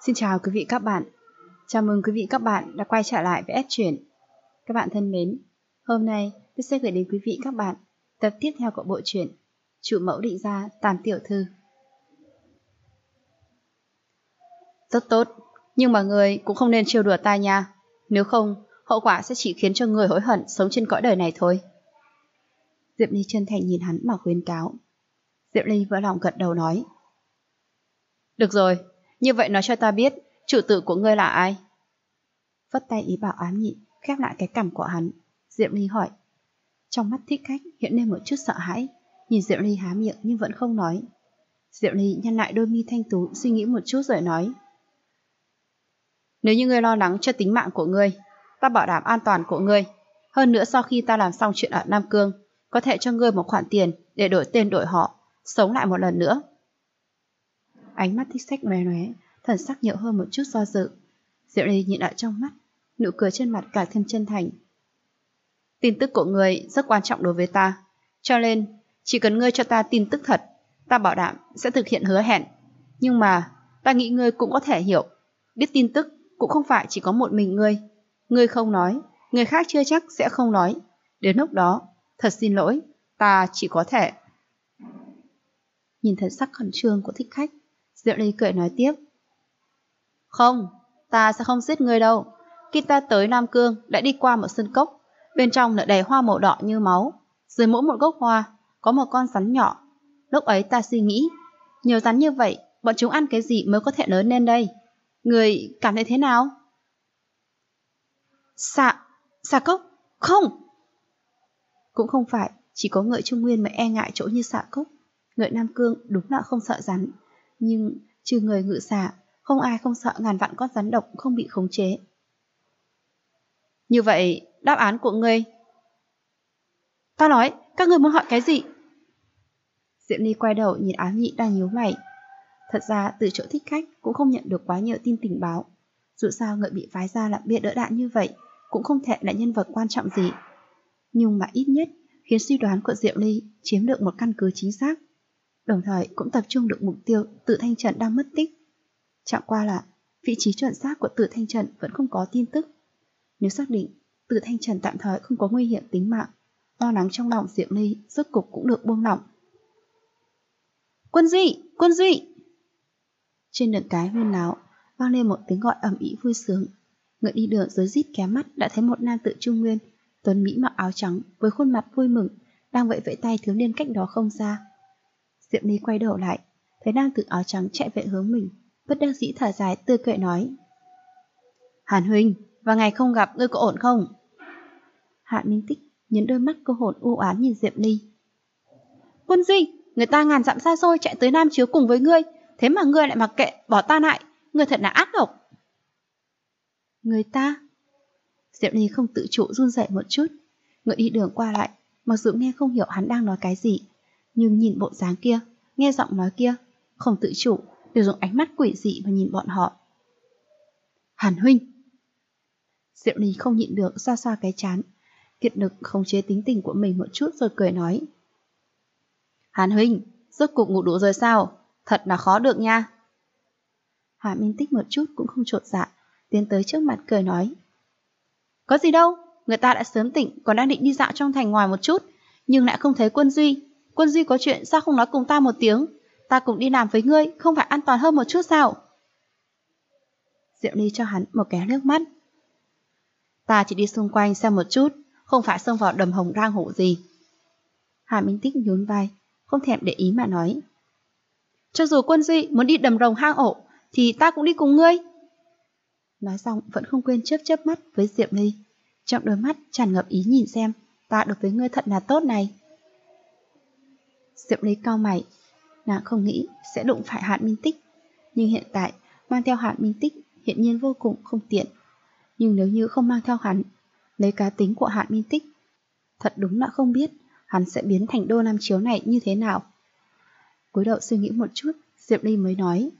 Xin chào quý vị các bạn. Chào mừng quý vị các bạn đã quay trở lại với S Truyện. Các bạn thân mến, hôm nay tôi sẽ gửi đến quý vị các bạn tập tiếp theo của bộ truyện Chủ mẫu định gia Tam tiểu thư. Tốt, nhưng mà người cũng không nên trêu đùa ta nha. Nếu không, hậu quả sẽ chỉ khiến cho người hối hận sống trên cõi đời này thôi. Diệp Ly chân thành nhìn hắn mà khuyên cáo. Diệp Ly vỡ lòng gật đầu nói. Được rồi, như vậy nói cho ta biết chủ tử của ngươi là ai? Vất tay ý bảo ám nhị khép lại cái cằm của hắn. Diệp Ly hỏi. Trong mắt Thích Khách hiện lên một chút sợ hãi, nhìn Diệp Ly há miệng nhưng vẫn không nói. Diệp Ly nhăn lại đôi mi thanh tú, suy nghĩ một chút rồi nói. Nếu như ngươi lo lắng cho tính mạng của ngươi, ta bảo đảm an toàn của ngươi. Hơn nữa sau khi ta làm xong chuyện ở Nam Cương, có thể cho ngươi một khoản tiền để đổi tên đổi họ, sống lại một lần nữa. Ánh mắt Thích Khách lóe lóe, thần sắc nhợt hơn một chút do dự. Diệp Ly nhìn lại trong mắt, nụ cười trên mặt càng thêm chân thành. Tin tức của ngươi rất quan trọng đối với ta, cho nên chỉ cần ngươi cho ta tin tức thật, ta bảo đảm sẽ thực hiện hứa hẹn. Nhưng mà ta nghĩ ngươi cũng có thể hiểu, biết tin tức cũng không phải chỉ có một mình ngươi. Ngươi không nói, người khác chưa chắc sẽ không nói. Đến lúc đó, thật xin lỗi, ta chỉ có thể. Nhìn thần sắc khẩn trương của Thích Khách, Diệp Ly cười nói tiếp. Không, ta sẽ không giết ngươi đâu. Khi ta tới Nam Cương đã đi qua một sân cốc, bên trong là đầy hoa màu đỏ như máu. Dưới mỗi một gốc hoa có một con rắn nhỏ. Lúc ấy ta suy nghĩ, nhiều rắn như vậy, bọn chúng ăn cái gì mới có thể lớn lên đây? Người cảm thấy thế nào? Xà cốc? Không! Cũng không phải, chỉ có người Trung Nguyên mới e ngại chỗ như xà cốc. Người Nam Cương đúng là không sợ rắn, nhưng trừ người ngự xà, không ai không sợ ngàn vạn con rắn độc không bị khống chế. Như vậy, đáp án của ngươi? Ta nói, các ngươi muốn hỏi cái gì? Diệp Ly quay đầu nhìn Ám Nhị đang nhíu mày. Thật ra từ chỗ Thích Khách cũng không nhận được quá nhiều tin tình báo. Dù sao người bị phái ra làm bia đỡ đạn như vậy cũng không thể là nhân vật quan trọng gì. Nhưng mà ít nhất khiến suy đoán của Diệp Ly chiếm được một căn cứ chính xác, đồng thời cũng tập trung được mục tiêu Tử Thanh Trần đang mất tích. Chẳng qua là vị trí chuẩn xác của Tử Thanh Trần vẫn không có tin tức. Nếu xác định Tử Thanh Trần tạm thời không có nguy hiểm tính mạng, lo lắng trong lòng Diệp Ly rốt cục cũng được buông lỏng. Quân Duy! Quân Duy! Trên đường cái huyên náo vang lên một tiếng gọi ầm ĩ vui sướng. Người đi đường rối rít ké mắt đã thấy một nam tử Trung Nguyên, tuấn mỹ mặc áo trắng với khuôn mặt vui mừng, đang vẫy vẫy tay thiếu niên cách đó không xa. Diệp Ly quay đầu lại, thấy nam tử áo trắng chạy về hướng mình, bất đắc dĩ thở dài tươi cười nói. Hàn huynh, và ngày không gặp ngươi có ổn không? Hạn Minh Tích nhấn đôi mắt cô hồn u oán nhìn Diệp Ly. Quân Duy, người ta ngàn dặm xa xôi chạy tới Nam Chiếu cùng với ngươi, thế mà ngươi lại mặc kệ bỏ ta lại, ngươi thật là ác độc. Người ta? Diệp Ly không tự chủ run rẩy một chút. Người đi đường qua lại, mặc dù nghe không hiểu hắn đang nói cái gì, nhưng nhìn bộ dáng kia, nghe giọng nói kia, không tự chủ đều dùng ánh mắt quỷ dị mà nhìn bọn họ. Hàn huynh! Diệp Ly không nhịn được xoa xoa cái trán, kiệt lực khống chế tính tình của mình một chút rồi cười nói. Hàn huynh, rốt cục ngủ đủ rồi sao? Thật là khó được nha. Hà Minh Tích một chút cũng không chột dạ, tiến tới trước mặt cười nói. Có gì đâu, người ta đã sớm tỉnh, còn đang định đi dạo trong thành ngoài một chút, nhưng lại không thấy Quân Duy. Quân Duy có chuyện sao không nói cùng ta một tiếng? Ta cùng đi làm với ngươi, không phải an toàn hơn một chút sao? Diệu Ly cho hắn một cái nước mắt. Ta chỉ đi xung quanh xem một chút, không phải xông vào đầm hồng rang hổ gì. Hà Minh Tích nhún vai, không thèm để ý mà nói. Cho dù Quân Duy muốn đi đầm rồng hang ổ, thì ta cũng đi cùng ngươi. Nói xong vẫn không quên chớp chớp mắt với Diệp Ly, trong đôi mắt tràn ngập ý nhìn xem ta đối với ngươi thật là tốt này. Diệp Ly cau mày, nàng không nghĩ sẽ đụng phải Hạn Minh Tích, nhưng hiện tại mang theo Hạn Minh Tích hiện nhiên vô cùng không tiện. Nhưng nếu như không mang theo hắn, lấy cá tính của Hạn Minh Tích, thật đúng là không biết hắn sẽ biến thành đô Nam Chiếu này như thế nào. Cúi đầu suy nghĩ một chút, Diệp Ly mới nói.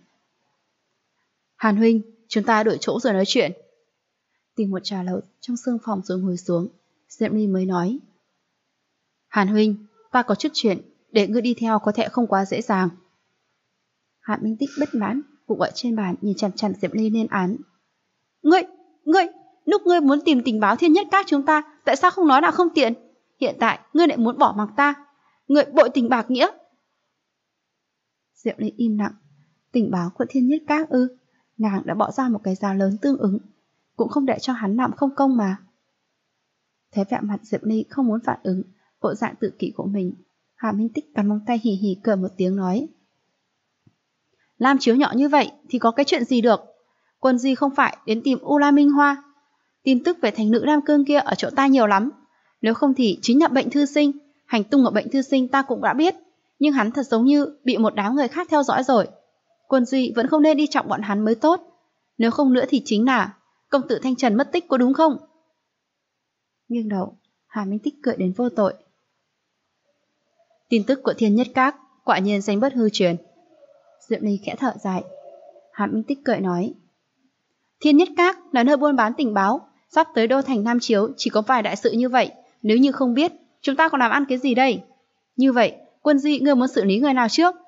Hàn huynh, chúng ta đổi chỗ rồi nói chuyện. Tìm một trà lầu trong sương phòng rồi ngồi xuống, Diệp Ly mới nói. Hàn huynh, ta có chút chuyện, để ngươi đi theo có thể không quá dễ dàng. Hạn Minh Tích bất mãn, Cũng ở trên bàn nhìn chằm chằm Diệp Ly lên án. Ngươi, lúc ngươi muốn tìm tình báo Thiên Nhất Các chúng ta, tại sao không nói là không tiện? Hiện tại ngươi lại muốn bỏ mặc ta. Ngươi bội tình bạc nghĩa. Diệp Ly im lặng. Tình báo của Thiên Nhất Các ư? Nàng đã bỏ ra một cái giá lớn tương ứng, cũng không để cho hắn làm không công mà. Thấy vẻ mặt Diệp Ly không muốn phản ứng bộ dạng tự kỷ của mình, Hà Minh Tích cắn móng tay hì hì cười một tiếng nói. Lam chiếu nhỏ như vậy thì có cái chuyện gì được? Quân Di không phải đến tìm U La Minh Hoa. Tin tức về thành nữ Nam Cương kia ở chỗ ta nhiều lắm. Nếu không thì chính là bệnh thư sinh. Hành tung của bệnh thư sinh ta cũng đã biết. Nhưng hắn thật giống như bị một đám người khác theo dõi rồi. Quân Duy vẫn không nên đi trọng bọn hắn mới tốt. Nếu không nữa thì chính là công tử Thanh Trần mất tích, có đúng không? Nghiêng đầu, Hà Minh Tích cười đến vô tội. Tin tức của Thiên Nhất Các quả nhiên danh bất hư truyền. Diệp Ly khẽ thở dài. Hà Minh Tích cười nói. Thiên Nhất Các là nơi buôn bán tình báo. Sắp tới đô thành Nam Chiếu chỉ có vài đại sự như vậy. Nếu như không biết, chúng ta còn làm ăn cái gì đây? Như vậy, Quân Di ngươi muốn xử lý người nào trước?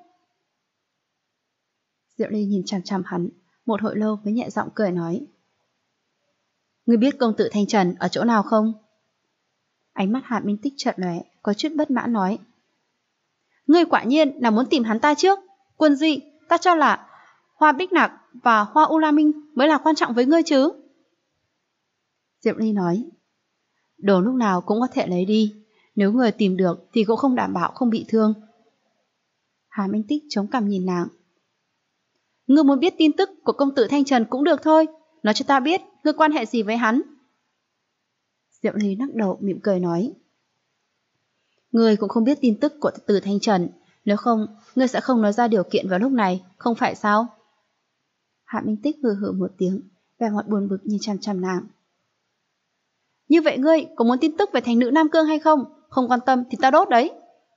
Diệp Ly nhìn chằm chằm hắn, một hồi lâu mới nhẹ giọng cười nói. Ngươi biết công tử Thanh Trần ở chỗ nào không? Ánh mắt Hà Minh Tích chợt lóe, có chút bất mãn nói. Ngươi quả nhiên là muốn tìm hắn ta trước. Quân Di, ta cho là Hoa Bích Nạc và Hoa U La Minh mới là quan trọng với ngươi chứ. Diệp Ly nói. Đồ lúc nào cũng có thể lấy đi. Nếu người tìm được thì cũng không đảm bảo không bị thương. Hà Minh Tích chống cằm nhìn nàng. Ngươi muốn biết tin tức của công tử Thanh Trần cũng được thôi. Nói cho ta biết ngươi quan hệ gì với hắn. Diệp Ly lắc đầu mỉm cười nói. Ngươi cũng không biết tin tức của Từ Thanh Trần. Nếu không, ngươi sẽ không nói ra điều kiện vào lúc này, không phải sao? Hạ Minh Tích hừ hừ một tiếng, vẻ mặt buồn bực nhìn chằm chằm nàng. Như vậy ngươi có muốn tin tức về thành nữ Nam Cương hay không? Không quan tâm thì ta đốt đấy.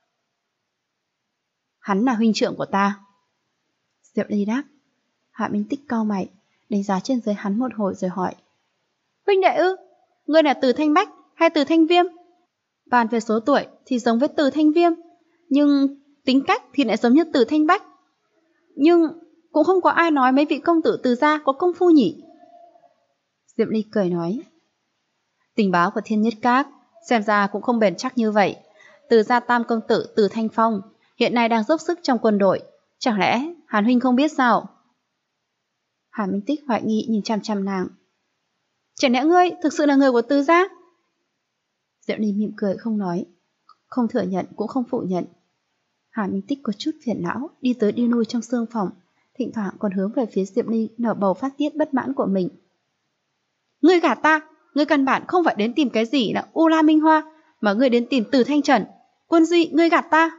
Hắn là huynh trưởng của ta. Diệp Ly đáp. Hạ Minh Tích cau mày, đánh giá trên dưới hắn một hồi rồi hỏi. Huynh đệ ư? Ngươi là Từ Thanh Bách hay Từ Thanh Viêm? Bàn về số tuổi thì giống với Từ Thanh Viêm, nhưng tính cách thì lại giống như Từ Thanh Bách. Nhưng cũng không có ai nói mấy vị công tử Từ gia có công phu nhỉ? Diệp Ly cười nói. Tình báo của Thiên Nhất Các xem ra cũng không bền chắc như vậy. Từ gia tam công tử Từ Thanh Phong hiện nay đang dốc sức trong quân đội. Chẳng lẽ Hàn huynh không biết sao? Hà Minh Tích hoài nghi nhìn chằm chằm nàng. Chẳng lẽ ngươi thực sự là người của Từ gia? Diệp Ly mỉm cười không nói, không thừa nhận cũng không phủ nhận. Hà Minh Tích có chút phiền não, đi tới đi lui trong sương phòng, thỉnh thoảng còn hướng về phía Diệp Ly nở bầu phát tiết bất mãn của mình. Ngươi gạt ta, ngươi căn bản không phải đến tìm cái gì là U La Minh Hoa, mà ngươi đến tìm Từ Thanh Trần. Quân Duy, ngươi gạt ta.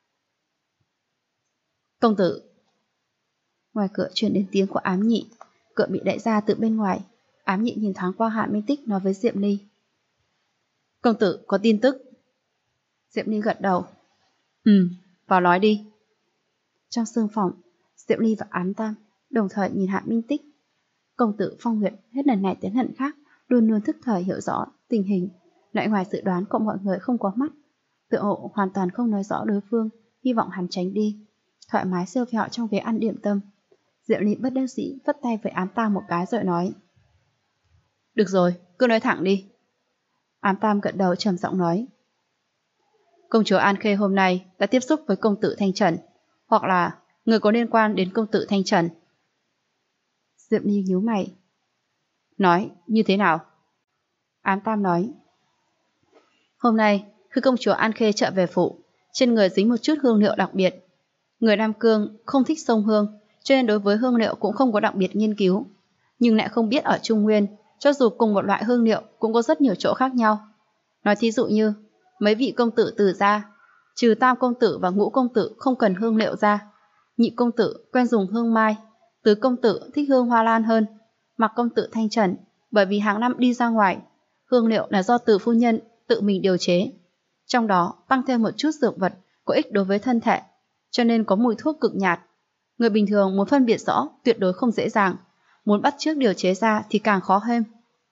Công tử. Ngoài cửa truyền đến tiếng của Ám Nhị, cửa bị đẩy ra từ bên ngoài. Ám Nhị nhìn thoáng qua Hạ Minh Tích nói với Diệp Ly. Công tử có tin tức. Diệp Ly gật đầu. Vào nói đi. Trong sương phòng, Diệp Ly và Ám Tam đồng thời nhìn Hạ Minh Tích. Công tử Phong Nguyệt hết lần này đến lần khác luôn luôn thức thời hiểu rõ tình hình, lại ngoài dự đoán của mọi người không có mắt, tựa hộ hoàn toàn không nói rõ đối phương, hy vọng hắn tránh đi. Thoải mái siêu vẹo trong ghế ăn điểm tâm. Diệp Ly bất đắc dĩ vất tay với Ám Tam một cái rồi nói. Được rồi, cứ nói thẳng đi. Ám Tam gật đầu trầm giọng nói. Công chúa An Khê hôm nay đã tiếp xúc với công tử Thanh Trần, hoặc là người có liên quan đến công tử Thanh Trần. Diệp Ly nhíu mày. Nói như thế nào? Ám Tam nói. Hôm nay, khi công chúa An Khê trở về phủ, trên người dính một chút hương liệu đặc biệt. Người Nam Cương không thích xông hương, cho nên đối với hương liệu cũng không có đặc biệt nghiên cứu. Nhưng lại không biết ở Trung Nguyên, cho dù cùng một loại hương liệu cũng có rất nhiều chỗ khác nhau. Nói thí dụ như, mấy vị công tử Từ gia, trừ Tam công tử và Ngũ công tử không cần hương liệu ra. Nhị công tử quen dùng hương mai, Tứ công tử thích hương hoa lan hơn. Mặc công tử Thanh Trần, bởi vì hàng năm đi ra ngoài, hương liệu là do Từ phu nhân tự mình điều chế. Trong đó tăng thêm một chút dược vật có ích đối với thân thể, cho nên có mùi thuốc cực nhạt. Người bình thường muốn phân biệt rõ tuyệt đối không dễ dàng, muốn bắt chước điều chế ra thì càng khó hơn.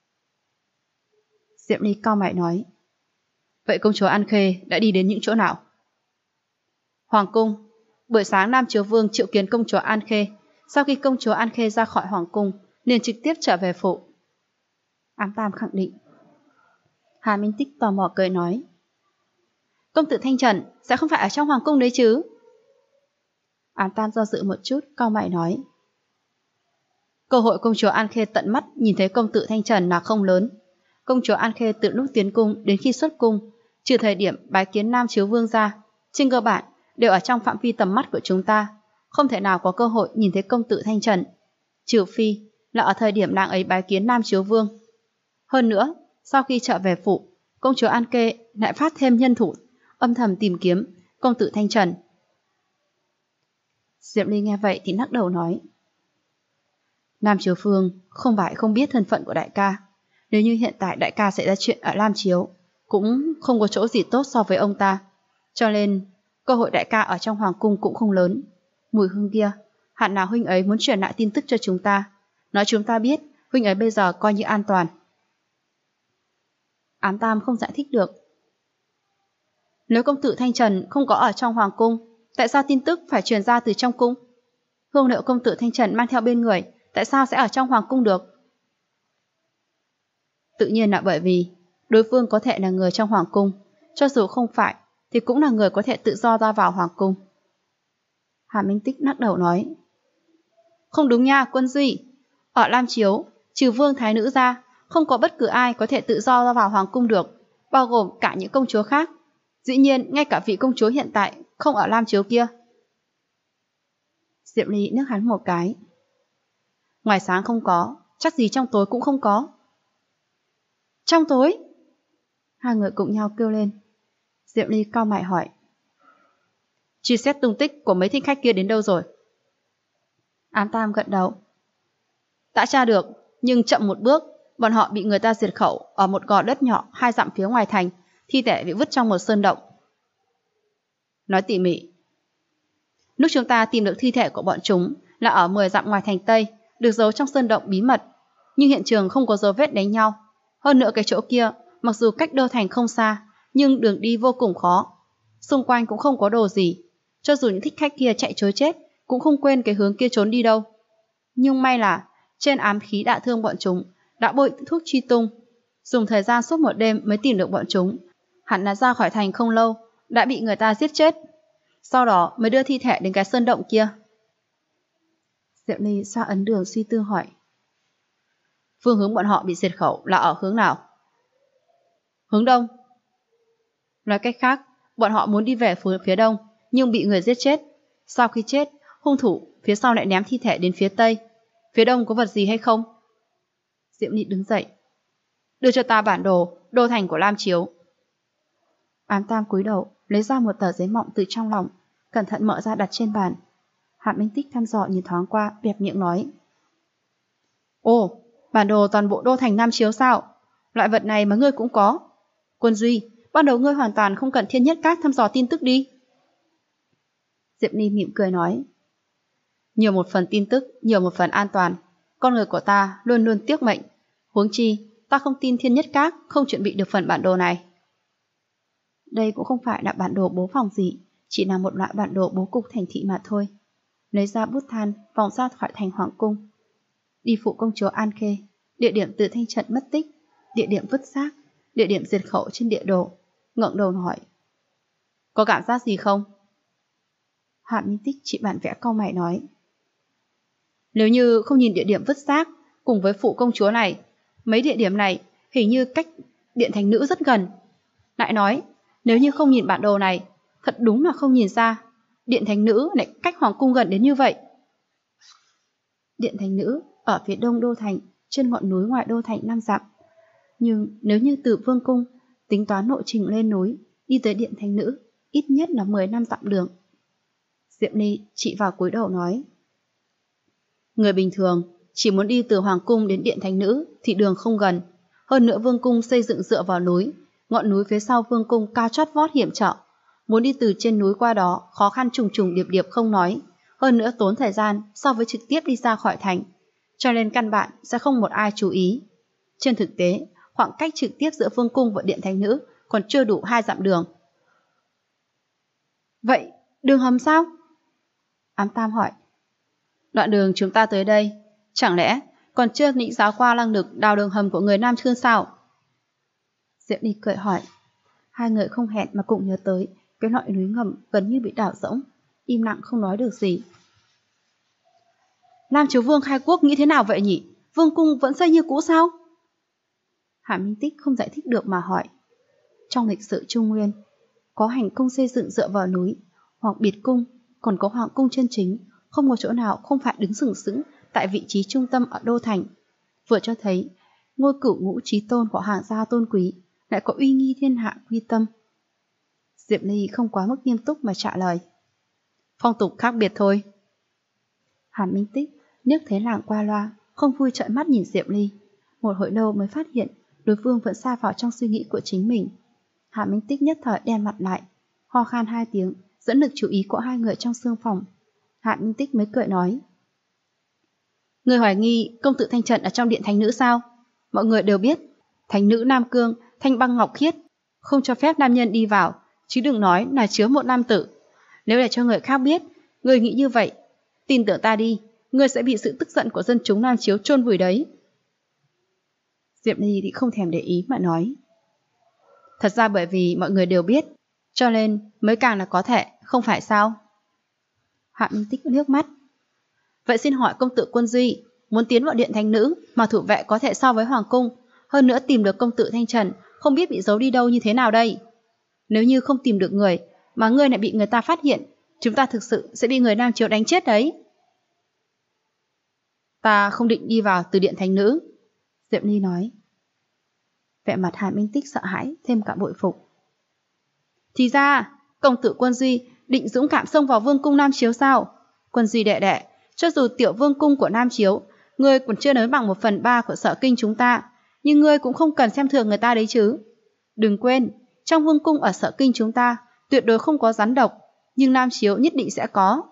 Diệp Ly cau mày nói. Vậy công chúa An Khê đã đi đến những chỗ nào? Hoàng cung. Buổi sáng Nam Chiếu Vương triệu kiến công chúa An Khê, sau khi công chúa An Khê ra khỏi hoàng cung, liền trực tiếp trở về phủ. Ám Tam khẳng định. Hà Minh Tích tò mò cười nói. Công tử Thanh Trần sẽ không phải ở trong hoàng cung đấy chứ? Ám Tam do dự một chút, cau mày nói. Cơ hội công chúa An Khê tận mắt nhìn thấy công tử Thanh Trần là không lớn. Công chúa An Khê từ lúc tiến cung đến khi xuất cung, trừ thời điểm bái kiến Nam Chiếu Vương ra, trên cơ bản đều ở trong phạm vi tầm mắt của chúng ta, không thể nào có cơ hội nhìn thấy công tử Thanh Trần, trừ phi là ở thời điểm nàng ấy bái kiến Nam Chiếu Vương. Hơn nữa, sau khi trở về phủ, công chúa An Khê lại phát thêm nhân thủ, âm thầm tìm kiếm công tử Thanh Trần. Diệp Ly nghe vậy thì lắc đầu nói. Nam Chiếu Vương không phải không biết thân phận của đại ca. Nếu như hiện tại đại ca xảy ra chuyện ở Lam Chiếu, cũng không có chỗ gì tốt so với ông ta. Cho nên, cơ hội đại ca ở trong hoàng cung cũng không lớn. Mùi hương kia, hẳn nào huynh ấy muốn truyền lại tin tức cho chúng ta, nói chúng ta biết huynh ấy bây giờ coi như an toàn. Ám Tam không giải thích được. Nếu công tử Thanh Trần không có ở trong hoàng cung, tại sao tin tức phải truyền ra từ trong cung? Hương liệu công tử Thanh Trần mang theo bên người, tại sao sẽ ở trong hoàng cung được? Tự nhiên là bởi vì đối phương có thể là người trong hoàng cung, cho dù không phải thì cũng là người có thể tự do ra vào hoàng cung. Hà Minh Tích lắc đầu nói. Không đúng nha, Quân Duy. Ở Lam Chiếu, trừ vương thái nữ ra, không có bất cứ ai có thể tự do ra vào hoàng cung được, bao gồm cả những công chúa khác. Dĩ nhiên, ngay cả vị công chúa hiện tại không ở Lam Chiếu kia. Diệp Ly nước hắn một cái. Ngoài sáng không có, chắc gì trong tối cũng không có. Trong tối? Hai người cùng nhau kêu lên. Diệp Ly cau mày hỏi. Truy xét tung tích của mấy thích khách kia đến đâu rồi? Ám Tam gật đầu. Đã tra được, nhưng chậm một bước, bọn họ bị người ta diệt khẩu ở một gò đất nhỏ 2 dặm phía ngoài thành, thi thể bị vứt trong một sơn động. Nói tỉ mỉ. Lúc chúng ta tìm được thi thể của bọn chúng là ở 10 dặm ngoài thành Tây, được giấu trong sơn động bí mật, nhưng hiện trường không có dấu vết đánh nhau. Hơn nữa cái chỗ kia, mặc dù cách đô thành không xa, nhưng đường đi vô cùng khó. Xung quanh cũng không có đồ gì, cho dù những thích khách kia chạy trối chết, cũng không quên cái hướng kia trốn đi đâu. Nhưng may là trên ám khí đả thương bọn chúng đã bôi thuốc truy tung, dùng thời gian suốt một đêm mới tìm được bọn chúng. Hẳn là ra khỏi thành không lâu, đã bị người ta giết chết. Sau đó mới đưa thi thể đến cái sơn động kia. Diệp Ly xoa ấn đường suy tư hỏi. Phương hướng bọn họ bị diệt khẩu là ở hướng nào? Hướng đông. Nói cách khác, bọn họ muốn đi về phía đông, nhưng bị người giết chết. Sau khi chết, hung thủ phía sau lại ném thi thể đến phía tây. Phía đông có vật gì hay không? Diệp Ly đứng dậy. Đưa cho ta bản đồ, đô thành của Lam Chiếu. Ám Tam cúi đầu, lấy ra một tờ giấy mọng từ trong lòng, cẩn thận mở ra đặt trên bàn. Hạ Minh Tích thăm dò nhìn thoáng qua, bẹp miệng nói. Ồ, bản đồ toàn bộ đô thành Nam Chiếu sao? Loại vật này mà ngươi cũng có. Quân Duy, ban đầu ngươi hoàn toàn không cần Thiên Nhất Các thăm dò tin tức đi. Diệp Ly mỉm cười nói. Nhiều một phần tin tức, nhiều một phần an toàn. Con người của ta luôn luôn tiếc mệnh. Huống chi, ta không tin Thiên Nhất Các không chuẩn bị được phần bản đồ này. Đây cũng không phải là bản đồ bố phòng gì, chỉ là một loại bản đồ bố cục thành thị mà thôi. Lấy ra bút than, vòng ra khỏi thành hoàng cung. Đi phụ công chúa An Khê, địa điểm từ Thanh Trận mất tích, địa điểm vứt xác, địa điểm diệt khẩu trên địa đồ. Ngẩng đầu hỏi. Có cảm giác gì không? Hạ Minh Tích chỉ bản vẽ cau mày nói. Nếu như không nhìn địa điểm vứt xác cùng với phụ công chúa này, mấy địa điểm này hình như cách Điện Thành Nữ rất gần. Lại nói, nếu như không nhìn bản đồ này, thật đúng là không nhìn ra Điện Thành Nữ lại cách hoàng cung gần đến như vậy. Điện Thành Nữ ở phía đông đô thành, trên ngọn núi ngoài đô thành 5 dặm. Nhưng nếu như từ Vương cung tính toán lộ trình lên núi, đi tới Điện Thành Nữ, ít nhất là 10 năm dặm đường. Diệp Ly chỉ vào cúi đầu nói. Người bình thường chỉ muốn đi từ hoàng cung đến Điện Thành Nữ thì đường không gần. Hơn nữa Vương cung xây dựng dựa vào núi, ngọn núi phía sau Vương cung cao chót vót hiểm trở. Muốn đi từ trên núi qua đó khó khăn trùng trùng điệp điệp không nói, hơn nữa tốn thời gian so với trực tiếp đi ra khỏi thành, cho nên căn bản sẽ không một ai chú ý. Trên thực tế, khoảng cách trực tiếp giữa Vương cung và Điện Thành Nữ còn chưa đủ 2 dặm đường. Vậy, đường hầm sao? Ám Tam hỏi. Đoạn đường chúng ta tới đây, chẳng lẽ còn chưa định giáo qua năng lực đào đường hầm của người Nam Trương sao? Diệp Ly cười hỏi. Hai người không hẹn mà cùng nhớ tới cái loại núi ngầm gần như bị đảo rỗng, im lặng không nói được gì. Nam Chiếu Vương khai quốc nghĩ thế nào vậy nhỉ? Vương cung vẫn xây như cũ sao? Hạ Minh Tích không giải thích được mà hỏi. Trong lịch sử Trung Nguyên, có hành cung xây dựng dựa vào núi, hoặc biệt cung, còn có hoàng cung chân chính, không có chỗ nào không phải đứng sừng sững tại vị trí trung tâm ở đô thành. Vừa cho thấy, ngôi cửu ngũ chí tôn của hàng gia tôn quý lại có uy nghi thiên hạ quy tâm. Diệp Ly không quá mức nghiêm túc mà trả lời. Phong tục khác biệt thôi. Hàn Minh Tích liếc thấy làng qua loa, không vui trợn mắt nhìn Diệp Ly. Một hồi lâu mới phát hiện đối phương vẫn xa vào trong suy nghĩ của chính mình. Hàn Minh Tích nhất thời đen mặt lại, ho khan 2 tiếng, dẫn lực chú ý của hai người trong sương phòng. Hàn Minh Tích mới cười nói. Người hoài nghi công tử Thanh Trần ở trong điện thánh nữ sao? Mọi người đều biết, thánh nữ Nam Cương, thanh băng ngọc khiết, không cho phép nam nhân đi vào, chứ đừng nói là chứa một nam tử. Nếu để cho người khác biết, người nghĩ như vậy, tin tưởng ta đi, người sẽ bị sự tức giận của dân chúng Nam Chiếu chôn vùi đấy. Diệp Ly thì không thèm để ý mà nói. Thật ra bởi vì mọi người đều biết, cho nên mới càng là có thể, không phải sao? Hạ Minh Tích nước mắt. Vậy xin hỏi công tử Quân Duy, muốn tiến vào điện thánh nữ mà thủ vệ có thể so với hoàng cung, hơn nữa tìm được công tử Thanh Trần, không biết bị giấu đi đâu như thế nào đây? Nếu như không tìm được người, mà ngươi lại bị người ta phát hiện, chúng ta thực sự sẽ bị người Nam Chiếu đánh chết đấy. Ta không định đi vào từ điện thánh nữ, Diệp Ly nói. Vẻ mặt Hạ Minh Tích sợ hãi, thêm cả bội phục. Thì ra, công tử Quân Duy định dũng cảm xông vào vương cung Nam Chiếu sao? Quân Duy đệ đệ, cho dù tiểu vương cung của Nam Chiếu, ngươi còn chưa lớn bằng 1/3 của Sở Kinh chúng ta, nhưng ngươi cũng không cần xem thường người ta đấy chứ. Đừng quên, trong vương cung ở Sở Kinh chúng ta tuyệt đối không có rắn độc, nhưng Nam Chiếu nhất định sẽ có.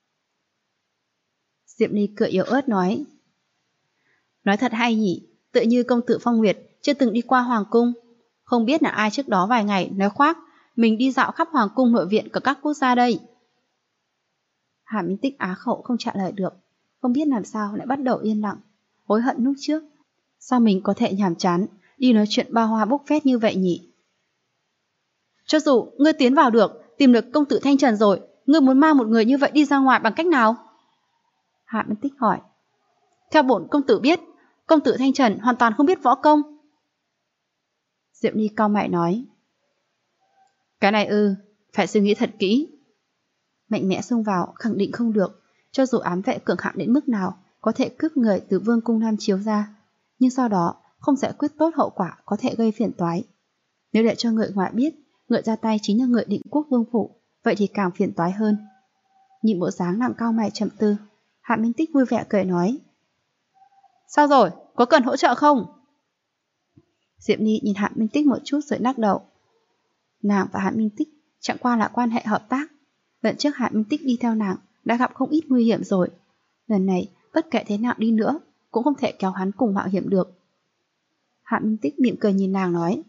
Diệp Ly cười yếu ớt nói. Nói thật hay nhỉ, tự như công tử Phong Nguyệt chưa từng đi qua hoàng cung. Không biết là ai trước đó vài ngày nói khoác mình đi dạo khắp hoàng cung nội viện của các quốc gia đây. Hà Minh Tích á khẩu không trả lời được, không biết làm sao lại bắt đầu yên lặng, hối hận lúc trước. Sao mình có thể nhàm chán đi nói chuyện ba hoa bốc phét như vậy nhỉ? Cho dù ngươi tiến vào được, tìm được công tử Thanh Trần rồi, ngươi muốn mang một người như vậy đi ra ngoài bằng cách nào? Hạ Minh Tích hỏi. Theo bổn công tử biết, công tử Thanh Trần hoàn toàn không biết võ công. Diệp Ly cau mày nói. Cái này phải suy nghĩ thật kỹ. Mạnh mẽ xông vào khẳng định không được, cho dù ám vệ cường hãn đến mức nào có thể cướp người từ vương cung Nam Chiếu ra, nhưng sau đó không giải quyết tốt hậu quả có thể gây phiền toái. Nếu để cho người ngoài biết người ra tay chính là người Định Quốc vương phủ, vậy thì càng phiền toái hơn. Nhìn bộ dáng nặng cau mày trầm tư, Hạ Minh Tích vui vẻ cười nói. Sao rồi, có cần hỗ trợ không? Diệp Ly nhìn Hạ Minh Tích một chút rồi lắc đầu. Nàng và Hạ Minh Tích chẳng qua là quan hệ hợp tác. Lần trước Hạ Minh Tích đi theo nàng đã gặp không ít nguy hiểm rồi. Lần này bất kể thế nào đi nữa cũng không thể kéo hắn cùng mạo hiểm được. Hạ Minh Tích mỉm cười nhìn nàng nói.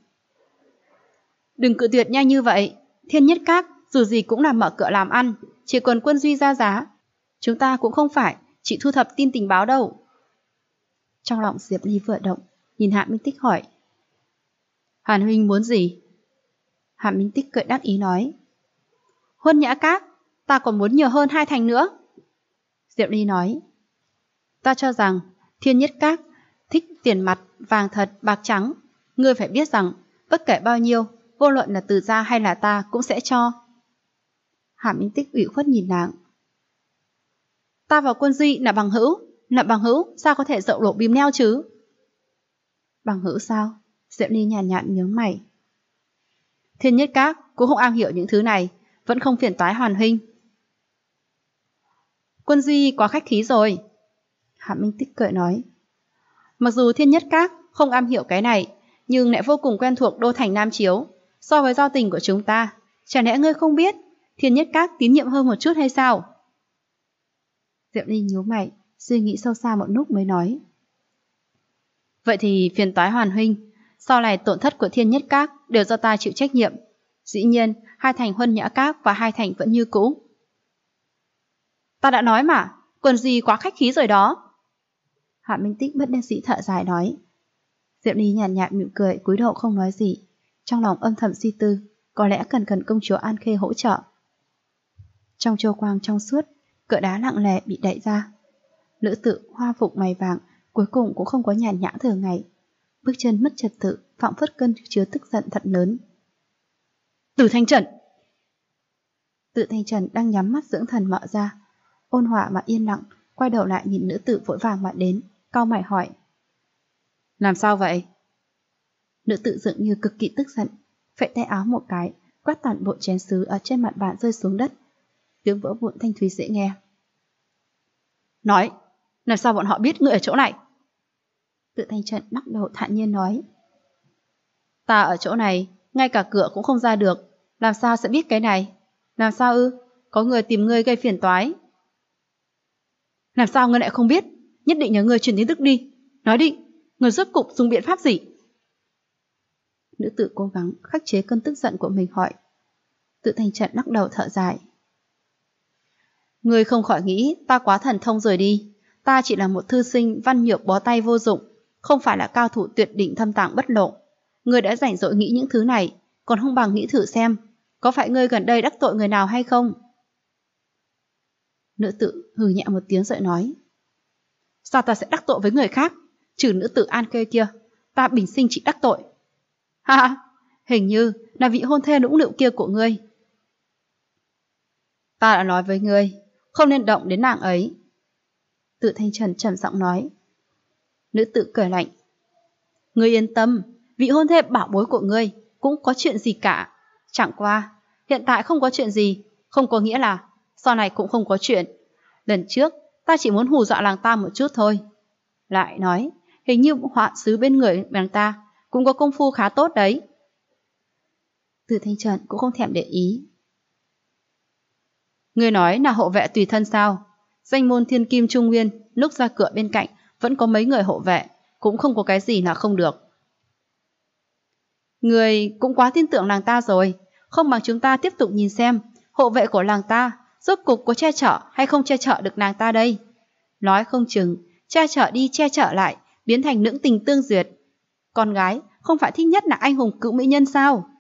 Đừng cự tuyệt nhanh như vậy. Thiên Nhất Các dù gì cũng là mở cửa làm ăn, chỉ cần Quân Duy ra giá. Chúng ta cũng không phải chỉ thu thập tin tình báo đâu. Trong lòng Diệp Ly vừa động, nhìn Hạ Minh Tích hỏi. Hàn huynh muốn gì? Hạ Minh Tích cười đắc ý nói. Huân Nhã Các, ta còn muốn nhiều hơn 2 thành nữa. Diệp Ly nói. Ta cho rằng Thiên Nhất Các thích tiền mặt, vàng thật, bạc trắng. Ngươi phải biết rằng bất kể bao nhiêu, vô luận là từ gia hay là ta cũng sẽ cho. Hạ Minh Tích ủy khuất nhìn nàng. Ta và Quân Duy là bằng hữu, sao có thể rộng lộ bìm neo chứ? Bằng hữu sao? Diệp Ly nhàn nhạt nhướng mày. Thiên Nhất Các cũng không am hiểu những thứ này, vẫn không phiền toái Hoàn huynh. Quân Duy quá khách khí rồi. Hạ Minh Tích cười nói. Mặc dù Thiên Nhất Các không am hiểu cái này, nhưng lại vô cùng quen thuộc đô thành Nam Chiếu. So với giao tình của chúng ta, chả lẽ ngươi không biết Thiên Nhất Các tín nhiệm hơn một chút hay sao? Diệp Ly nhíu mày, suy nghĩ sâu xa một lúc mới nói. Vậy thì phiền toái Hoàn huynh, sau này tổn thất của Thiên Nhất Các đều do ta chịu trách nhiệm. Dĩ nhiên, 2 thành Huân Nhã Các và 2 thành vẫn như cũ. Ta đã nói mà, Còn gì quá khách khí rồi đó. Hạ Minh Tích bất đắc dĩ thở dài nói. Diệp Ly nhàn nhạt mỉm cười, cúi đầu không nói gì, trong lòng âm thầm suy tư, có lẽ cần công chúa An Khê hỗ trợ. Trong châu quang trong suốt, cửa đá lặng lẽ bị đẩy ra. Nữ tử hoa phục mày vàng cuối cùng cũng không có nhàn nhã thường ngày, bước chân mất trật tự, phảng phất cơn chứa tức giận thật lớn. Từ Thanh Trần. Tự Thanh Trần đang nhắm mắt dưỡng thần mở ra, ôn hòa mà yên lặng, quay đầu lại nhìn nữ tử vội vàng mà đến, cau mày hỏi. Làm sao vậy? Nữ tử dường như cực kỳ tức giận, phẩy tay áo một cái, quát toàn bộ chén sứ ở trên mặt bàn rơi xuống đất. Tiếng vỡ vụn thanh thúy dễ nghe. Nói, làm sao bọn họ biết ngươi ở chỗ này? Tự Thanh Trần lắc đầu thản nhiên nói. Ta ở chỗ này, ngay cả cửa cũng không ra được, làm sao sẽ biết cái này? Làm sao ư? Có người tìm ngươi gây phiền toái. Làm sao ngươi lại không biết? Nhất định nhờ ngươi truyền tin tức đi. Nói đi, ngươi rốt cục dùng biện pháp gì? Nữ tử cố gắng khắc chế cơn tức giận của mình hỏi. Tự Thanh Trần lắc đầu thở dài. Ngươi không khỏi nghĩ ta quá thần thông rồi đi. Ta chỉ là một thư sinh văn nhược bó tay vô dụng, không phải là cao thủ tuyệt đỉnh thâm tàng bất lộ. Ngươi đã rảnh rỗi nghĩ những thứ này, còn không bằng nghĩ thử xem, có phải ngươi gần đây đắc tội người nào hay không? Nữ tử hừ nhẹ một tiếng rồi nói. Sao ta sẽ đắc tội với người khác? Trừ nữ tử An Khê kia, ta bình sinh chỉ đắc tội. Ha, hình như là vị hôn thê nũng nịu kia của ngươi. Ta đã nói với ngươi, không nên động đến nàng ấy. Tự Thanh Trần trầm giọng nói. Nữ tử cười lạnh. Ngươi yên tâm, vị hôn thê bảo bối của ngươi cũng có chuyện gì cả. Chẳng qua, hiện tại không có chuyện gì, không có nghĩa là sau này cũng không có chuyện. Lần trước, ta chỉ muốn hù dọa làng ta một chút thôi. Lại nói, hình như họa sứ bên người làng ta cũng có công phu khá tốt đấy. Từ Thanh Trần cũng không thèm để ý. Ngươi nói là hộ vệ tùy thân sao? Danh môn thiên kim trung nguyên, lúc ra cửa bên cạnh vẫn có mấy người hộ vệ, cũng không có cái gì là không được. Ngươi cũng quá tin tưởng làng ta rồi, không bằng chúng ta tiếp tục nhìn xem hộ vệ của làng ta rốt cục có che chở hay không che chở được nàng ta đây. Nói không chừng, che chở đi che chở lại, biến thành lưỡng tình tương duyệt. Con gái không phải thích nhất là anh hùng cựu mỹ nhân sao?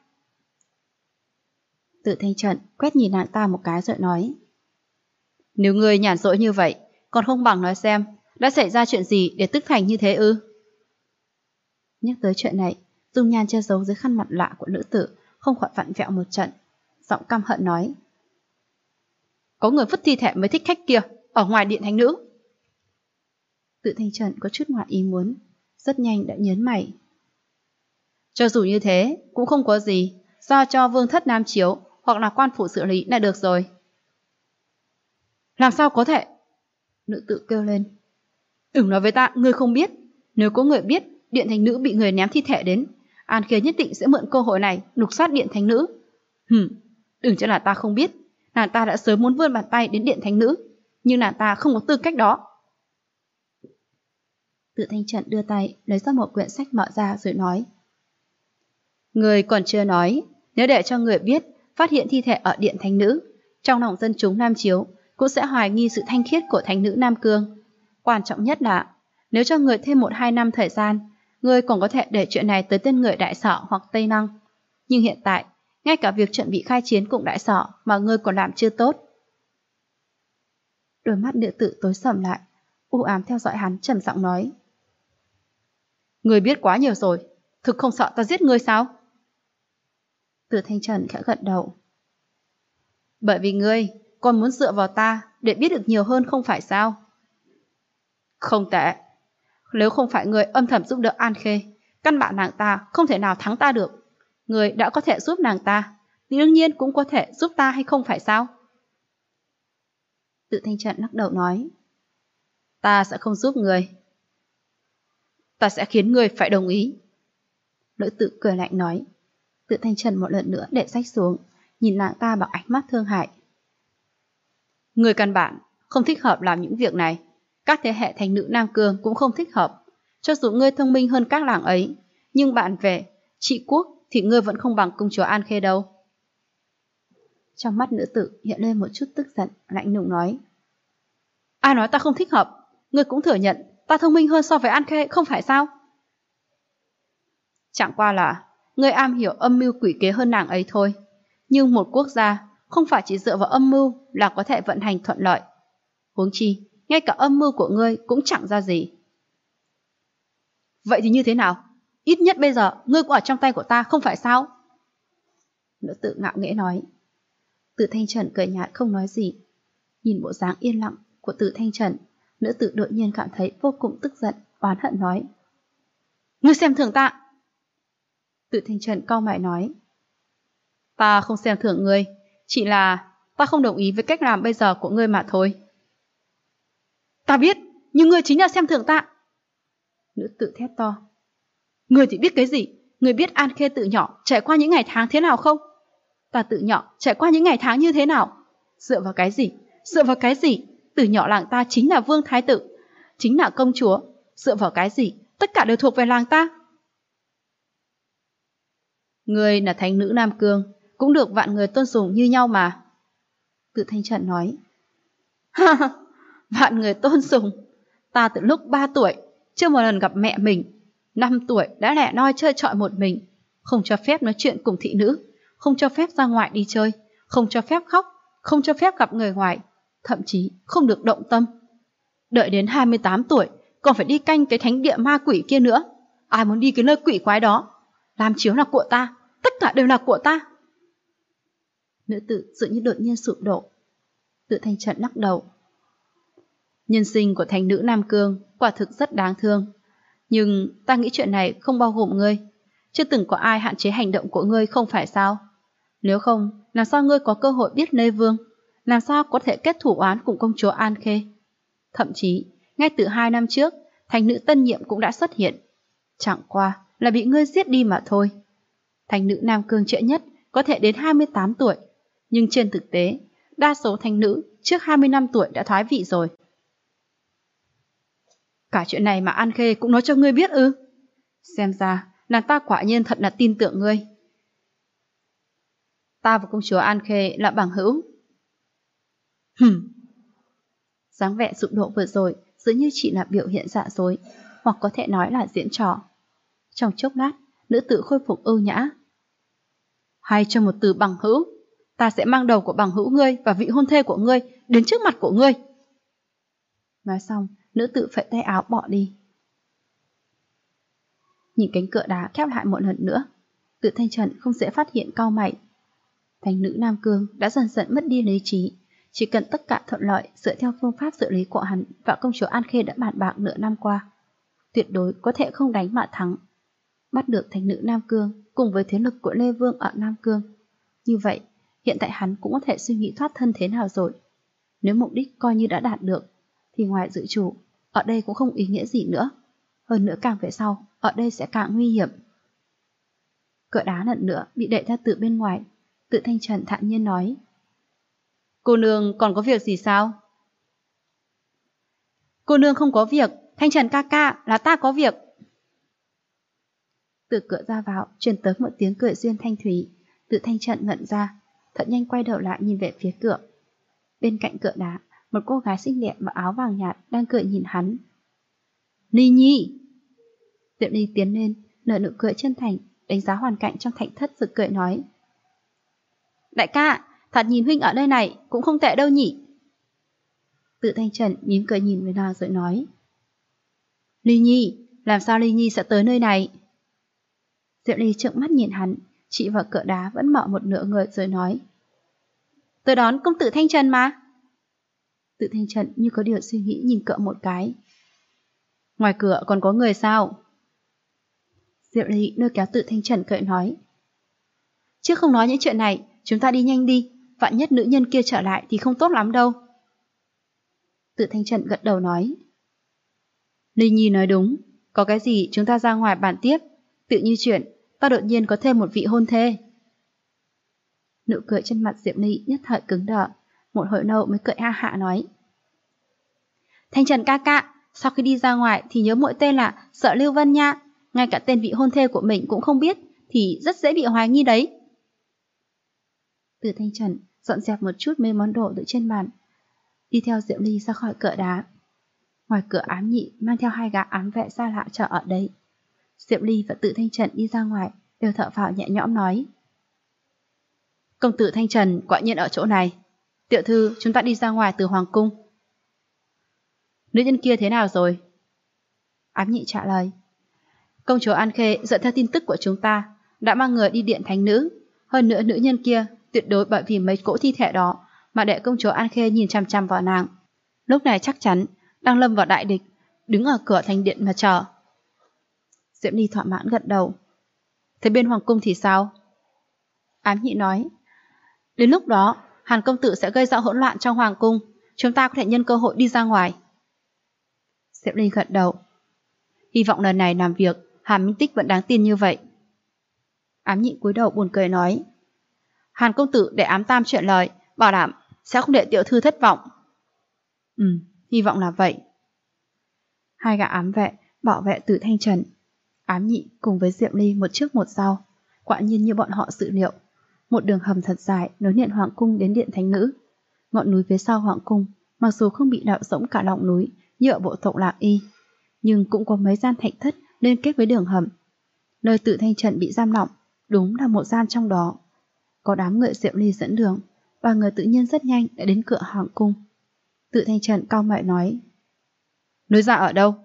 Tự Thanh Trần quét nhìn nàng ta một cái rồi nói. Nếu ngươi nhàn rỗi như vậy, còn không bằng nói xem đã xảy ra chuyện gì để tức thành như thế ư? Nhắc tới chuyện này, dung nhan che giấu dưới khăn mặt lạ của nữ tử không khỏi vặn vẹo một trận, giọng căm hận nói. Có người vứt thi thể mới thích khách kia ở ngoài điện thánh nữ. Tự Thanh Trần có chút ngoài ý muốn, rất nhanh đã nhớn mày. Cho dù như thế cũng không có gì, do cho vương thất nam chiếu hoặc là quan phủ xử lý là được rồi. Làm sao có thể? Nữ tử kêu lên. Đừng nói với ta, ngươi không biết. Nếu có người biết điện thánh nữ bị người ném thi thể đến, An Khê nhất định sẽ mượn cơ hội này lục soát điện thánh nữ. Đừng cho là ta không biết, nàng ta đã sớm muốn vươn bàn tay đến điện thánh nữ, nhưng nàng ta không có tư cách đó. Tự Thanh Trần đưa tay lấy ra một quyển sách mở ra rồi nói. Người còn chưa nói, nếu để cho người biết phát hiện thi thể ở điện thánh nữ, trong lòng dân chúng Nam Chiếu cũng sẽ hoài nghi sự thanh khiết của thánh nữ Nam Cương. Quan trọng nhất là, nếu cho người thêm 1-2 năm thời gian, người còn có thể để chuyện này tới tên người Đại Sở hoặc Tây Năng. Nhưng hiện tại, ngay cả việc chuẩn bị khai chiến cùng Đại Sở mà ngươi còn làm chưa tốt. Đôi mắt nữ tử tối sầm lại, u ám theo dõi hắn trầm giọng nói. Ngươi biết quá nhiều rồi, thực không sợ ta giết ngươi sao? Từ Thanh Trần khẽ gật đầu. Bởi vì ngươi còn muốn dựa vào ta để biết được nhiều hơn không phải sao? Không tệ. Nếu không phải ngươi âm thầm giúp đỡ An Khê, căn bản nàng ta không thể nào thắng ta được. Ngươi đã có thể giúp nàng ta, thì đương nhiên cũng có thể giúp ta hay không phải sao? Tự Thanh Trần lắc đầu nói. Ta sẽ không giúp ngươi. Ta sẽ khiến ngươi phải đồng ý. Nữ tử cười lạnh nói. Tự Thanh Trần một lần nữa để sách xuống, nhìn nàng ta bằng ánh mắt thương hại. Ngươi căn bản không thích hợp làm những việc này. Các thế hệ thánh nữ Nam Cương cũng không thích hợp. Cho dù ngươi thông minh hơn các làng ấy, nhưng bạn về trị quốc thì ngươi vẫn không bằng công chúa An Khê đâu. Trong mắt nữ tử hiện lên một chút tức giận, lạnh lùng nói. Ai nói ta không thích hợp? Ngươi cũng thừa nhận ta thông minh hơn so với An Khê, không phải sao? Chẳng qua là ngươi am hiểu âm mưu quỷ kế hơn nàng ấy thôi. Nhưng một quốc gia không phải chỉ dựa vào âm mưu là có thể vận hành thuận lợi. Huống chi, ngay cả âm mưu của ngươi cũng chẳng ra gì. Vậy thì như thế nào? Ít nhất bây giờ ngươi cũng ở trong tay của ta, không phải sao? Nữ tử ngạo nghễ nói. Từ Thanh Trần cười nhạt không nói gì. Nhìn bộ dáng yên lặng của Từ Thanh Trần, nữ tử đột nhiên cảm thấy vô cùng tức giận, oán hận nói. Ngươi xem thường ta! Từ Thanh Trần cau mày nói. Ta không xem thường ngươi, chỉ là ta không đồng ý với cách làm bây giờ của ngươi mà thôi. Ta biết, nhưng ngươi chính là xem thường ta. Nữ tử thét to. Ngươi thì biết cái gì? Ngươi biết An Khê từ nhỏ trải qua những ngày tháng thế nào không? Ta từ nhỏ trải qua những ngày tháng như thế nào? Dựa vào cái gì? Dựa vào cái gì? Từ nhỏ làng ta chính là vương thái tử, chính là công chúa. Dựa vào cái gì? Tất cả đều thuộc về làng ta. Ngươi là thánh nữ Nam Cương, cũng được vạn người tôn sùng như nhau mà. Từ Thanh Trần nói. Ha ha, vạn người tôn sùng. Ta từ lúc 3 tuổi chưa một lần gặp mẹ mình, 5 tuổi đã lẻ loi chơi trọi một mình, không cho phép nói chuyện cùng thị nữ, không cho phép ra ngoài đi chơi, không cho phép khóc, không cho phép gặp người ngoài, thậm chí không được động tâm. Đợi đến 28 tuổi còn phải đi canh cái thánh địa ma quỷ kia nữa. Ai muốn đi cái nơi quỷ quái đó? Làm chiếu là của ta, tất cả đều là của ta. Nữ tử dường như đột nhiên sụp đổ. Từ Thanh Trần lắc đầu. Nhân sinh của thánh nữ Nam Cương quả thực rất đáng thương. Nhưng ta nghĩ chuyện này không bao gồm ngươi. Chưa từng có ai hạn chế hành động của ngươi, không phải sao? Nếu không, làm sao ngươi có cơ hội biết Lê Vương? Làm sao có thể kết thủ oán cùng công chúa An Khê? Thậm chí, ngay từ 2 năm trước, thánh nữ tân nhiệm cũng đã xuất hiện. Chẳng qua là bị ngươi giết đi mà thôi. Thánh nữ Nam Cương trễ nhất có thể đến 28 tuổi. Nhưng trên thực tế, đa số thánh nữ trước 20 năm tuổi đã thoái vị rồi. Cả chuyện này mà An Khê cũng nói cho ngươi biết ư? Xem ra là ta quả nhiên thật là tin tưởng ngươi. Ta và công chúa An Khê là bằng hữu. Dáng vẻ sụp đổ vừa rồi dường như chỉ là biểu hiện giả dối, hoặc có thể nói là diễn trò. Trong chốc lát, nữ tử khôi phục ưu nhã. Hay cho một từ bằng hữu, ta sẽ mang đầu của bằng hữu ngươi và vị hôn thê của ngươi đến trước mặt của ngươi. Nói xong, nữ tử phẩy tay áo bỏ đi. Nhìn cánh cửa đá khép lại một lần nữa, Từ Thanh Trần không dễ phát hiện cau mày. Thánh nữ Nam Cương đã dần dần mất đi lý trí. Chỉ cần tất cả thuận lợi dựa theo phương pháp xử lý của hắn và công chúa An Khê đã bàn bạc nửa năm qua, tuyệt đối có thể không đánh mà thắng. Bắt được thánh nữ Nam Cương cùng với thế lực của Lê Vương ở Nam Cương. Như vậy, hiện tại hắn cũng có thể suy nghĩ thoát thân thế nào rồi. Nếu mục đích coi như đã đạt được, thì ngoài dự chủ, ở đây cũng không ý nghĩa gì nữa. Hơn nữa càng về sau, ở đây sẽ càng nguy hiểm. Cửa đá lần nữa bị đẩy ra từ bên ngoài. Từ Thanh Trần thản nhiên nói. Cô nương còn có việc gì sao? Cô nương không có việc, Thanh Trần ca ca, là ta có việc. Từ cửa ra vào truyền tới một tiếng cười duyên thanh thúy. Từ Thanh Trần ngẩn ra, thật nhanh quay đầu lại nhìn về phía cửa. Bên cạnh cửa đá, một cô gái xinh đẹp mặc áo vàng nhạt đang cười nhìn hắn. Ly Nhi! Diệu Ly tiến lên, nở nụ cười chân thành, đánh giá hoàn cảnh trong thạch thất rồi cười nói. Đại ca, thật nhìn huynh ở nơi này cũng không tệ đâu nhỉ. Từ Thanh Trần mím cười nhìn với nàng rồi nói. Ly Nhi, làm sao Ly Nhi sẽ tới nơi này? Diệu Ly trợn mắt nhìn hắn, chỉ vào cửa đá vẫn mọ một nửa người rồi nói. Tôi đón công tử Thanh Trần mà. Từ Thanh Trần như có điều suy nghĩ nhìn cậu một cái. Ngoài cửa còn có người sao? Diệu Ly lôi kéo Từ Thanh Trần cười nói. Chứ không nói những chuyện này, chúng ta đi nhanh đi, vạn nhất nữ nhân kia trở lại thì không tốt lắm đâu. Từ Thanh Trần gật đầu nói. Ly Nhi nói đúng, có cái gì chúng ta ra ngoài bàn tiếp, tự như chuyện ta đột nhiên có thêm một vị hôn thê. Nụ cười trên mặt Diệp Ly nhất thời cứng đờ, một hồi lâu mới cười ha hạ nói. Thanh Trần ca ca, sau khi đi ra ngoài thì nhớ mỗi tên là Sợ Lưu Vân nha, ngay cả tên vị hôn thê của mình cũng không biết thì rất dễ bị hoài nghi đấy. Từ Thanh Trần dọn dẹp một chút mấy món đồ từ trên bàn, đi theo Diệu Ly ra khỏi cửa đá. Ngoài cửa Ám Nhị mang theo 2 gã ám vệ xa lạ chờ ở đây. Diệu Ly và Tự Thanh Trần đi ra ngoài, đều thở phào nhẹ nhõm nói. Công tử Thanh Trần quả nhiên ở chỗ này. Tiểu thư, chúng ta đi ra ngoài từ Hoàng Cung. Nữ nhân kia thế nào rồi? Ám Nhị trả lời. Công chúa An Khê dựa theo tin tức của chúng ta, đã mang người đi điện thánh nữ. Hơn nữa nữ nhân kia tuyệt đối bởi vì mấy cỗ thi thể đó mà để công chúa An Khê nhìn chằm chằm vào nàng. Lúc này chắc chắn đang lâm vào đại địch, đứng ở cửa thành điện mà chờ. Diễm Ly thỏa mãn gật đầu. Thế bên Hoàng Cung thì sao? Ám Nhị nói. Đến lúc đó, Hàn công tử sẽ gây ra hỗn loạn trong Hoàng Cung. Chúng ta có thể nhân cơ hội đi ra ngoài. Diễm Ly gật đầu. Hy vọng lần này làm việc, Hàn Minh Tích vẫn đáng tin như vậy. Ám Nhị cúi đầu buồn cười nói. Hàn công tử để Ám Tam chuyện lời, bảo đảm sẽ không để tiểu thư thất vọng. Hy vọng là vậy. 2 gã ám vệ bảo vệ Từ Thanh Trần. Ám Nhị cùng với Diệm Ly một trước một sau, quả nhiên như bọn họ dự liệu. Một đường hầm thật dài nối điện Hoàng Cung đến điện Thánh Nữ. Ngọn núi phía sau Hoàng Cung, mặc dù không bị đạo rỗng cả lòng núi như ở bộ tộc Lạc Y, nhưng cũng có mấy gian thạch thất liên kết với đường hầm. Nơi Tự Thanh Trần bị giam lỏng đúng là một gian trong đó. Có đám người Diệm Ly dẫn đường, và người tự nhiên rất nhanh đã đến cửa Hoàng Cung. Tự Thanh Trần cau mày nói. Núi dạ ở đâu?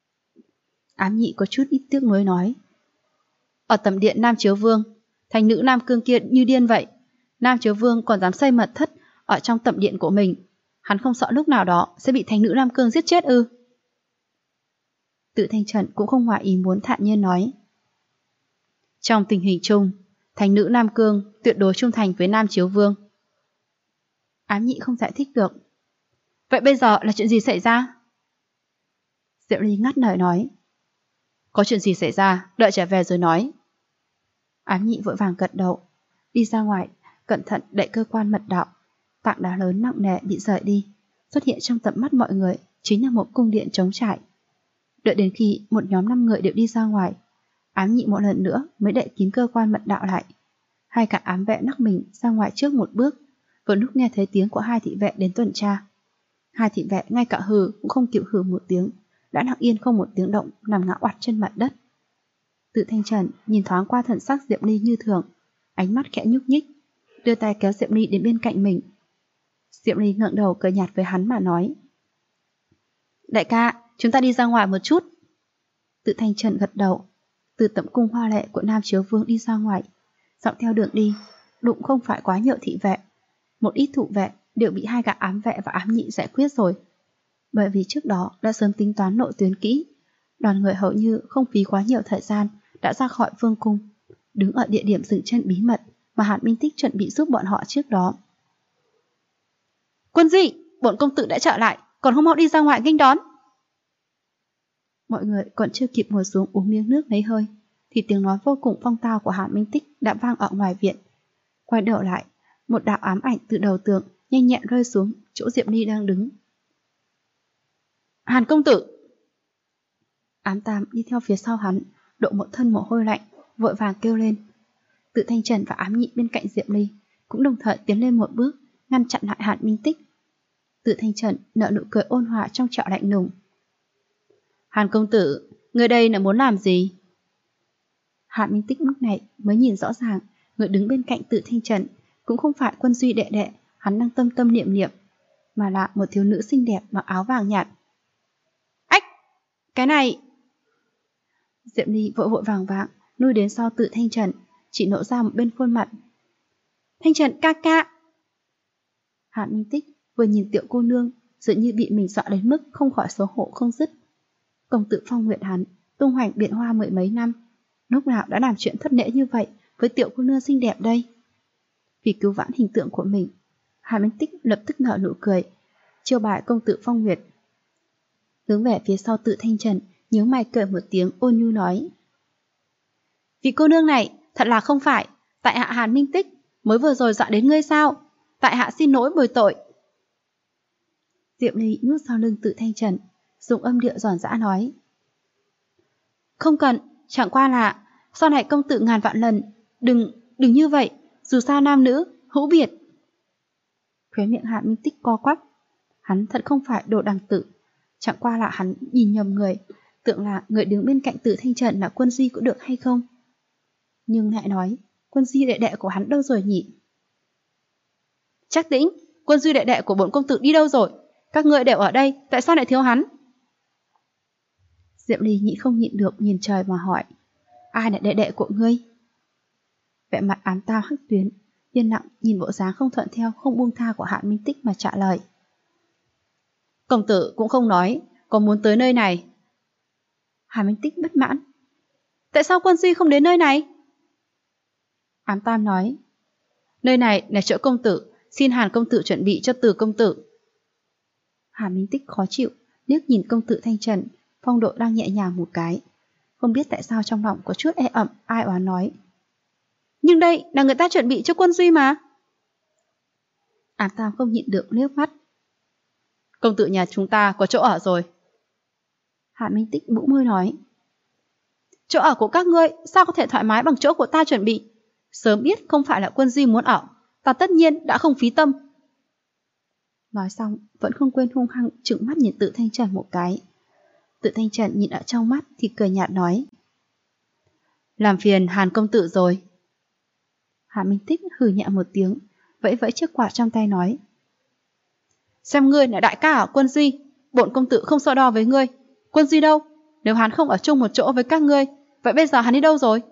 Ám Nhị có chút ít tiếc nuối nói. Ở tầm điện Nam Chiếu Vương. Thành nữ Nam Cương kia như điên vậy. Nam Chiếu Vương còn dám xây mật thất ở trong tầm điện của mình. Hắn không sợ lúc nào đó sẽ bị thành nữ Nam Cương giết chết ư? Tự Thanh Trần cũng không ngoài ý muốn thản nhiên nói. Trong tình hình chung, thành nữ Nam Cương tuyệt đối trung thành với Nam Chiếu Vương. Ám Nhị không giải thích được. Vậy bây giờ là chuyện gì xảy ra? Diệu Ly ngắt lời nói. Có chuyện gì xảy ra, đợi trở về rồi nói. Ám Nhị vội vàng gật đầu, đi ra ngoài, cẩn thận đậy cơ quan mật đạo. Tảng đá lớn nặng nề bị rời đi, xuất hiện trong tầm mắt mọi người chính là một cung điện trống trải. Đợi đến khi một nhóm 5 người đều đi ra ngoài, Ám Nhị một lần nữa mới đậy kín cơ quan mật đạo lại. 2 cả ám vệ nắc mình ra ngoài trước một bước, vừa lúc nghe thấy tiếng của 2 thị vệ đến tuần tra. 2 thị vệ ngay cả hừ cũng không chịu hừ một tiếng, đã lặng yên không một tiếng động nằm ngã oặt trên mặt đất. Tự Thanh Trần nhìn thoáng qua thần sắc Diệm Ly như thường, ánh mắt khẽ nhúc nhích, đưa tay kéo Diệm Ly đến bên cạnh mình. Diệm Ly ngẩng đầu cười nhạt với hắn mà nói. Đại ca, chúng ta đi ra ngoài một chút. Tự Thanh Trần gật đầu, từ tẩm cung hoa lệ của Nam Chiếu Vương đi ra ngoài, dọc theo đường đi, đụng không phải quá nhiều thị vệ. Một ít thủ vệ đều bị 2 gã ám vệ và Ám Nhị giải quyết rồi. Bởi vì trước đó đã sớm tính toán nội tuyến kỹ, đoàn người hầu như không phí quá nhiều thời gian đã ra khỏi vương cung, đứng ở địa điểm dừng chân bí mật mà Hàn Minh Tích chuẩn bị giúp bọn họ trước đó. Quân dị, bổn công tử đã trở lại, còn không mau đi ra ngoài nghênh đón. Mọi người còn chưa kịp ngồi xuống uống miếng nước lấy hơi, thì tiếng nói vô cùng phong tao của Hàn Minh Tích đã vang ở ngoài viện. Quay đầu lại, một đạo ám ảnh từ đầu tường nhanh nhẹn rơi xuống chỗ Diệm Ly đang đứng. Hàn công tử! Ám Tam đi theo phía sau hắn, độ một thân mồ hôi lạnh, vội vàng kêu lên. Tự Thanh Trần và Ám Nhị bên cạnh Diệm Ly cũng đồng thời tiến lên một bước, ngăn chặn lại Hàn Minh Tích. Tự Thanh Trần nở nụ cười ôn hòa trong trẻo lạnh lùng. Hàn công tử, người đây là muốn làm gì? Hàn Minh Tích lúc này mới nhìn rõ ràng, người đứng bên cạnh Tự Thanh Trần cũng không phải Quân Duy đệ đệ hắn đang tâm tâm niệm niệm, mà là một thiếu nữ xinh đẹp mặc áo vàng nhạt. Ách! Cái này! Diệm Ly vội vội vàng vàng nuôi đến sau Tự Thanh Trần, chỉ nổ ra một bên khuôn mặt. Thanh Trần ca ca! Hàn Minh Tích vừa nhìn tiểu cô nương, dường như bị mình dọa đến mức không khỏi xấu hổ không dứt. Công tử Phong Nguyệt hắn tung hoành biện hoa 10 mấy năm, lúc nào đã làm chuyện thất lễ như vậy với tiểu cô nương xinh đẹp đây? Vì cứu vãn hình tượng của mình, Hàn Minh Tích lập tức nở nụ cười, chiêu bài công tử Phong Nguyệt. Hướng về phía sau Tự Thanh Trần, nhớ mày cười một tiếng ôn nhu nói. Vì cô nương này thật là không phải, tại hạ Hàn Minh Tích mới vừa rồi dọa đến ngươi sao? Tại hạ xin lỗi bồi tội. Diệm Ly nuốt sau lưng Tự Thanh Trần, dùng âm điệu giòn giã nói. Không cần, chẳng qua là sau này công tử ngàn vạn lần, đừng như vậy, dù sao nam nữ, hữu biệt. Khóe miệng Hàn Minh Tích co quắp, Hắn thật không phải đồ đằng Tử, chẳng qua là hắn nhìn nhầm người, tưởng là người đứng bên cạnh Tử Thanh Trần là Quân Duy có được hay không. Nhưng lại nói, Quân Duy đệ đệ của hắn đâu rồi nhỉ? Trác Tĩnh, Quân Duy đệ đệ của bổn công tử đi đâu rồi? Các ngươi đều ở đây, tại sao lại thiếu hắn? Diệm Ly không nhịn được nhìn trời mà hỏi, ai là đệ đệ của ngươi? Vẻ mặt ám tao Hắc Tuyến yên lặng nhìn bộ dáng không thuận theo không buông tha của Hạ Minh Tích mà trả lời. Công tử cũng không nói có muốn tới nơi này. Hạ Minh Tích bất mãn, tại sao Quân Duy không đến nơi này? Ám Tam nói, nơi này là chỗ công tử, xin Hàn công tử chuẩn bị cho Từ công tử. Hạ Minh Tích khó chịu liếc nhìn công tử Thanh Trần, phong độ đang nhẹ nhàng một cái, không biết tại sao trong lòng có chút e ẩm, ai oán nói, nhưng đây là người ta chuẩn bị cho Quân Duy mà. Ám Tam không nhịn được liếc mắt, công tử nhà chúng ta có chỗ ở rồi. Hạ Minh Tích bĩu môi nói, chỗ ở của các ngươi sao có thể thoải mái bằng chỗ của ta chuẩn bị? Sớm biết không phải là Quân Duy muốn ở, ta tất nhiên đã không phí tâm. Nói xong vẫn không quên hung hăng trừng mắt nhìn Tự Thanh Trần một cái. Tự Thanh Trần nhìn ở trong mắt thì cười nhạt nói, làm phiền Hàn công tử rồi. Hạ Minh Tích hừ nhẹ một tiếng, vẫy vẫy chiếc quạt trong tay nói, xem ngươi là đại ca ở Quân Duy, bổn công tử không so đo với ngươi. Quân Duy đâu? Nếu hắn không ở chung một chỗ với các ngươi, vậy bây giờ hắn đi đâu rồi?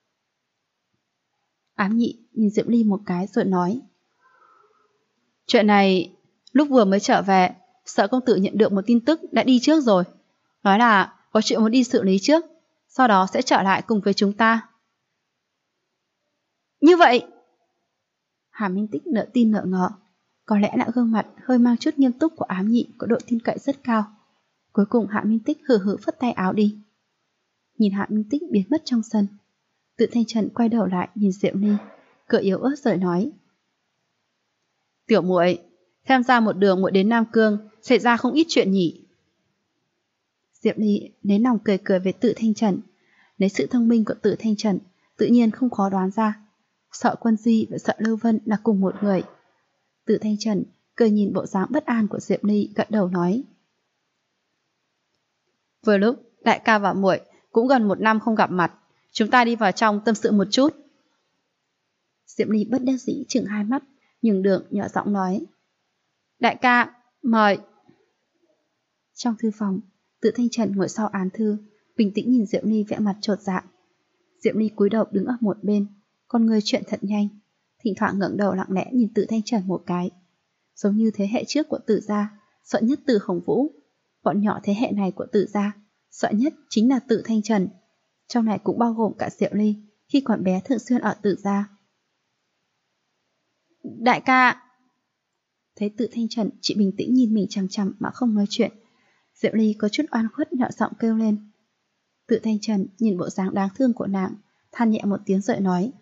Ám Nhị nhìn Diệm Ly một cái rồi nói, chuyện này lúc vừa mới trở về, sợ công tử nhận được một tin tức đã đi trước rồi, nói là có chuyện muốn đi xử lý trước, sau đó sẽ trở lại cùng với chúng ta. Như vậy? Hà Minh Tích nỡ tin nỡ ngờ, có lẽ là gương mặt hơi mang chút nghiêm túc của Ám Nhị có độ tin cậy rất cao. Cuối cùng Hạ Minh Tích hừ hừ phất tay áo đi. Nhìn Hạ Minh Tích biến mất trong sân, Tự Thanh Trần quay đầu lại nhìn Diệm Ly, cười yếu ớt rồi nói, tiểu muội, tham gia một đường muội đến Nam Cương xảy ra không ít chuyện nhỉ. Diệm Ly lấy lòng cười cười với Tự Thanh Trần, lấy sự thông minh của Tự Thanh Trần tự nhiên không khó đoán ra, sợ Quân Duy và sợ Lưu Vân là cùng một người. Tự Thanh Trần cười nhìn bộ dáng bất an của Diệm Ly, gật đầu nói, vừa lúc đại ca và muội cũng gần 1 năm không gặp mặt, chúng ta đi vào trong tâm sự một chút. Diệm Ly bất đắc dĩ chừng hai mắt, nhường đường nhỏ giọng nói, đại ca, mời. Trong thư phòng, Tự Thanh Trần ngồi sau án thư, bình tĩnh nhìn Diệm Ly vẻ mặt chột dạ. Diệm Ly cúi đầu đứng ở một bên, con người chuyện thật nhanh, thỉnh thoảng ngẩng đầu lặng lẽ nhìn Tự Thanh Trần một cái, giống như thế hệ trước của Tự gia sợ nhất Từ Hồng Vũ, bọn nhỏ thế hệ này của Tự gia sợ nhất chính là Tự Thanh Trần, trong này cũng bao gồm cả Diệm Ly khi còn bé thường xuyên ở Tự gia. Đại ca. Thấy Tự Thanh Trần chỉ bình tĩnh nhìn mình chằm chằm mà không nói chuyện, Diệm Ly có chút oan khuất nhỏ giọng kêu lên. Tự Thanh Trần nhìn bộ dáng đáng thương của nàng, than nhẹ một tiếng rồi nói,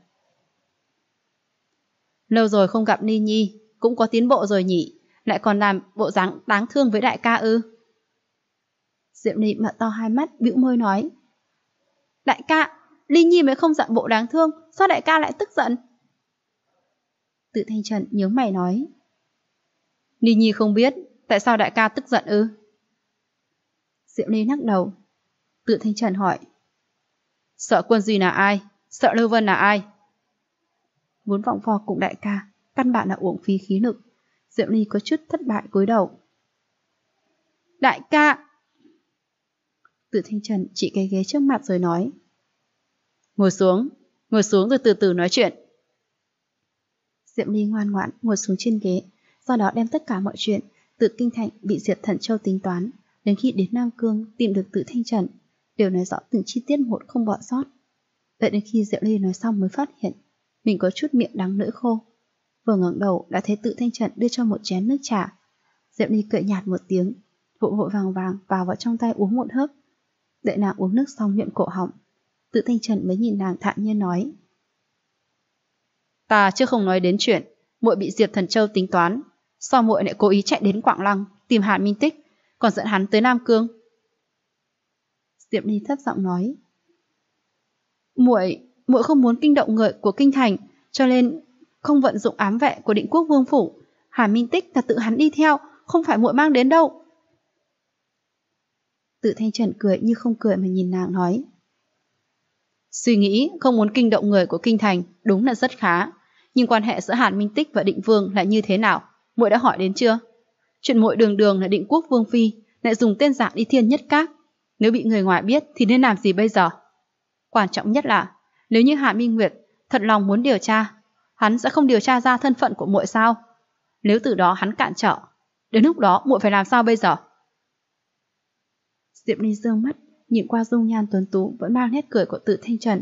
lâu rồi không gặp Ni Nhi, cũng có tiến bộ rồi nhỉ, lại còn làm bộ dáng đáng thương với đại ca ư? Diệm Ly mở to hai mắt bĩu môi nói, đại ca, Ly Nhi mới không giận bộ đáng thương, sao đại ca lại tức giận? Tự Thanh Trần nhướng mày nói, Ni Nhi không biết tại sao đại ca tức giận ư? Diệm Ly lắc đầu. Tự Thanh Trần hỏi, sợ Quân Duy là ai? Sợ Lưu Vân là ai? Muốn vòng vo cùng đại ca, căn bản là uổng phí khí lực. Diệm Ly có chút thất bại cúi đầu. Đại ca. Tự Thanh Trần chỉ cái ghế trước mặt rồi nói, ngồi xuống rồi từ từ nói chuyện. Diệm Ly ngoan ngoãn ngồi xuống trên ghế, sau đó đem tất cả mọi chuyện từ Kinh Thành bị Diệp Thần Châu tính toán đến khi đến Nam Cương tìm được Tự Thanh Trần, đều nói rõ từng chi tiết một không bỏ sót. Đợi đến khi Diệm Ly nói xong mới phát hiện mình có chút miệng đắng lưỡi khô. Vừa ngẩng đầu đã thấy Tự Thanh Trần đưa cho một chén nước trà. Diệm Ly cười nhạt một tiếng, vội vội vàng vàng vào trong tay uống một hớp. Đợi nàng uống nước xong nhuận cổ họng, Tự Thanh Trần mới nhìn nàng thản nhiên nói, ta chưa không nói đến chuyện muội bị Diệp Thần Châu tính toán, sao muội lại cố ý chạy đến Quảng Lăng tìm Hàn Minh Tích, còn dẫn hắn tới Nam Cương? Diệm Ly thấp giọng nói, muội không muốn kinh động người của Kinh Thành, cho nên không vận dụng ám vệ của Định Quốc Vương phủ. Hàn Minh Tích là tự hắn đi theo, không phải muội mang đến đâu. Tự Thanh Trần cười như không cười mà nhìn nàng nói. Suy nghĩ không muốn kinh động người của kinh thành đúng là rất khá, nhưng quan hệ giữa Hàn Minh Tích và Định Vương là như thế nào, muội đã hỏi đến chưa? Chuyện muội đường đường là Định Quốc Vương phi lại dùng tên giả đi Thiên Nhất Các, nếu bị người ngoài biết thì nên làm gì bây giờ? Quan trọng nhất là nếu như Hạ Minh Nguyệt thật lòng muốn điều tra, hắn sẽ không điều tra ra thân phận của muội sao? Nếu từ đó hắn cản trở, đến lúc đó muội phải làm sao bây giờ? Diệp Ly dương mắt nhìn qua dung nhan tuấn tú vẫn mang nét cười của Tự Thanh Trần.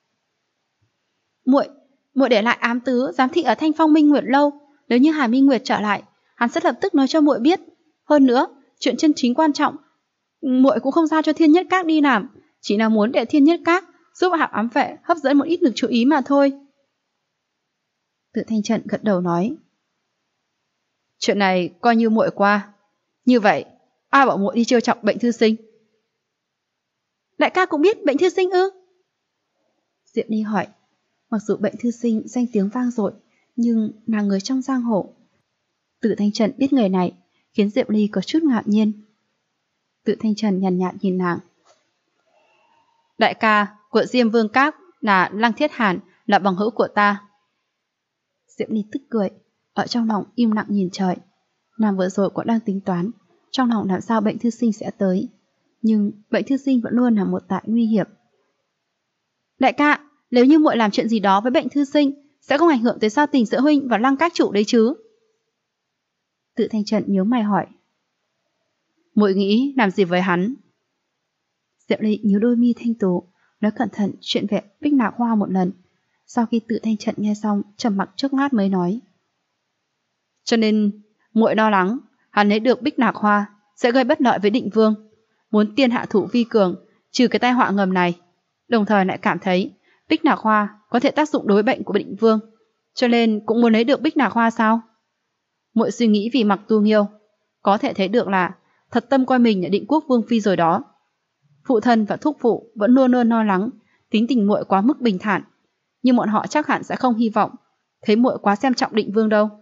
Muội để lại ám tứ giám thị ở Thanh Phong Minh Nguyệt lâu, nếu như Hà Minh Nguyệt trở lại, hắn sẽ lập tức nói cho muội biết. Hơn nữa, chuyện chân chính quan trọng, muội cũng không giao cho Thiên Nhất Các đi làm, chỉ là muốn để Thiên Nhất Các giúp Hạp Ám Vệ hấp dẫn một ít lực chú ý mà thôi. Tự Thanh Trần gật đầu nói. Chuyện này coi như muội qua. Như vậy, ai bảo muội đi trêu chọc Bệnh thư sinh? Đại ca cũng biết Bệnh thư sinh ư? Diệp Ly hỏi. Mặc dù Bệnh thư sinh danh tiếng vang dội, nhưng là người trong giang hồ. Tự Thanh Trần biết người này, khiến Diệp Ly có chút ngạc nhiên. Tự Thanh Trần nhàn nhạt nhìn nàng. Đại ca của Diêm Vương Các là Lăng Thiết Hàn, là bằng hữu của ta. Diệp Ly tức cười, ở trong lòng im lặng nhìn trời. Nàng vừa rồi cũng đang tính toán, trong lòng làm sao Bệnh thư sinh sẽ tới. Nhưng Bệnh thư sinh vẫn luôn là một tại nguy hiểm. Đại ca, nếu như muội làm chuyện gì đó với Bệnh thư sinh, sẽ không ảnh hưởng tới giao tình giữa huynh và Lăng Các chủ đấy chứ? Tự Thanh Trần nhíu mày hỏi. Muội nghĩ làm gì với hắn? Diệp Ly nhíu đôi mi thanh tú, nói cẩn thận chuyện về Bích Nạc Hoa một lần. Sau khi Tự Thanh Trần nghe xong, trầm mặc chốc lát mới nói. Cho nên, muội lo lắng, hắn lấy được Bích Nạc Hoa sẽ gây bất lợi với Định Vương, muốn tiên hạ thủ vi cường, trừ cái tai họa ngầm này. Đồng thời lại cảm thấy Bích Nạc Hoa có thể tác dụng đối bệnh của Định Vương, cho nên cũng muốn lấy được Bích Nạc Hoa sao? Muội suy nghĩ vì Mặc Tu Nghiêu, có thể thấy được là thật tâm coi mình là Định Quốc Vương phi rồi đó. Phụ thân và thúc phụ vẫn luôn luôn lo lắng, tính tình muội quá mức bình thản, nhưng bọn họ chắc hẳn sẽ không hy vọng thấy muội quá xem trọng Định Vương đâu.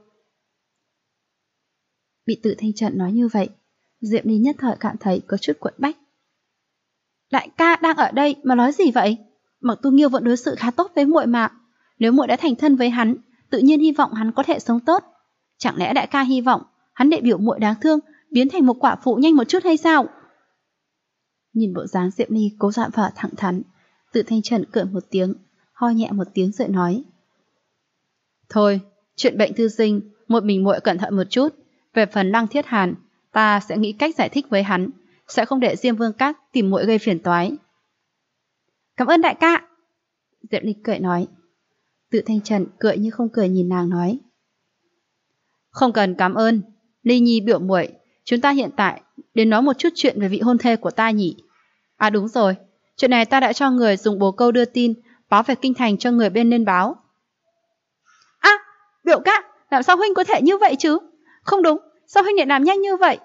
Bị Tự Thanh Trần nói như vậy, Diệp Ly nhất thời cảm thấy có chút quẫn bách. Đại ca đang ở đây mà nói gì vậy? Mặc Tu Nghiêu vẫn đối xử khá tốt với muội mà. Nếu muội đã thành thân với hắn, tự nhiên hy vọng hắn có thể sống tốt. Chẳng lẽ đại ca hy vọng hắn đệ biểu muội đáng thương biến thành một quả phụ nhanh một chút hay sao? Nhìn bộ dáng Diệp Ly cố dọa vợ thẳng thắn, Tự Thanh Trần cười một tiếng, ho nhẹ một tiếng rồi nói. Thôi, chuyện Bệnh thư sinh, một mình muội cẩn thận một chút. Về phần Lăng Thiết Hàn, ta sẽ nghĩ cách giải thích với hắn, sẽ không để Diêm Vương Các tìm muội gây phiền toái. Cảm ơn đại ca. Diệp Ly cười nói. Tự Thanh Trần cười như không cười nhìn nàng nói. Không cần cảm ơn, Ly Nhi biểu muội, chúng ta hiện tại đến nói một chút chuyện về vị hôn thê của ta nhỉ. À đúng rồi, chuyện này ta đã cho người dùng bồ câu đưa tin, báo về kinh thành cho người bên lên báo. À, biểu ca, làm sao huynh có thể như vậy chứ? Không đúng, sao huynh lại làm nhanh như vậy?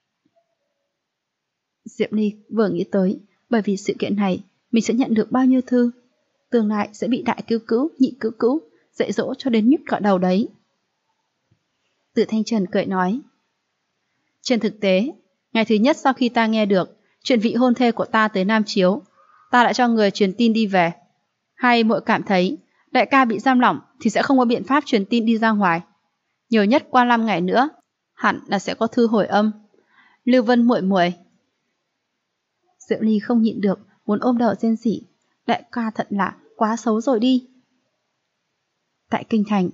Diệp Ly vừa nghĩ tới, bởi vì sự kiện này, mình sẽ nhận được bao nhiêu thư. Tương lai sẽ bị đại cứu cứu, nhị cứu cứu, dạy dỗ cho đến nhức cả đầu đấy. Tự Thanh Trần cười nói. Trên thực tế, ngày thứ nhất sau khi ta nghe được chuyện vị hôn thê của ta tới Nam Chiếu, ta đã cho người truyền tin đi về. Hay muội cảm thấy đại ca bị giam lỏng thì sẽ không có biện pháp truyền tin đi ra ngoài. Nhiều nhất qua 5 ngày nữa, hẳn là sẽ có thư hồi âm. Lưu Vân muội muội. Diệu Ly không nhịn được, muốn ôm đầu rên rỉ. Đại ca thật là quá xấu rồi đi. Tại kinh thành.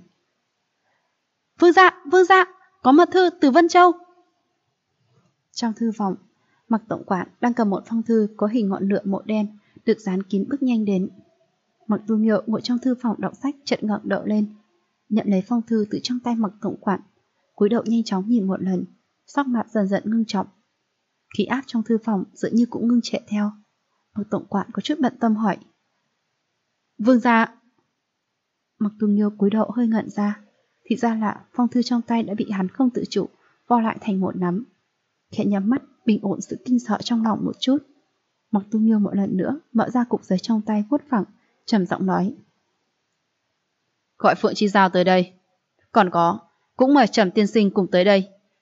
Vương gia, có mật thư từ Vân Châu. Trong thư phòng, Mặc tổng quản đang cầm một phong thư có hình ngọn lửa màu đen, được dán kín bước nhanh đến. Mặc Tu Nghiêu ngồi trong thư phòng đọc sách chợt ngẩng đầu lên, nhận lấy phong thư từ trong tay Mặc tổng quản, cúi đầu nhanh chóng nhìn một lần, sắc mặt dần dần ngưng trọng. Khí áp trong thư phòng dường như cũng ngưng trệ theo. Mặc tổng quản có chút bận tâm hỏi. Vương gia. Mặc Tu Nghiêu cúi đầu hơi ngẩn ra, thì ra là phong thư trong tay đã bị hắn không tự chủ vo lại thành một nắm. Khẽ nhắm mắt bình ổn sự kinh sợ trong lòng một chút. Mặc Tu Nghiêu một lần nữa mở ra cục giấy trong tay vuốt phẳng, trầm giọng nói. Gọi Phượng Chi Giao tới đây. Còn có, cũng mời Trầm tiên sinh cùng tới đây.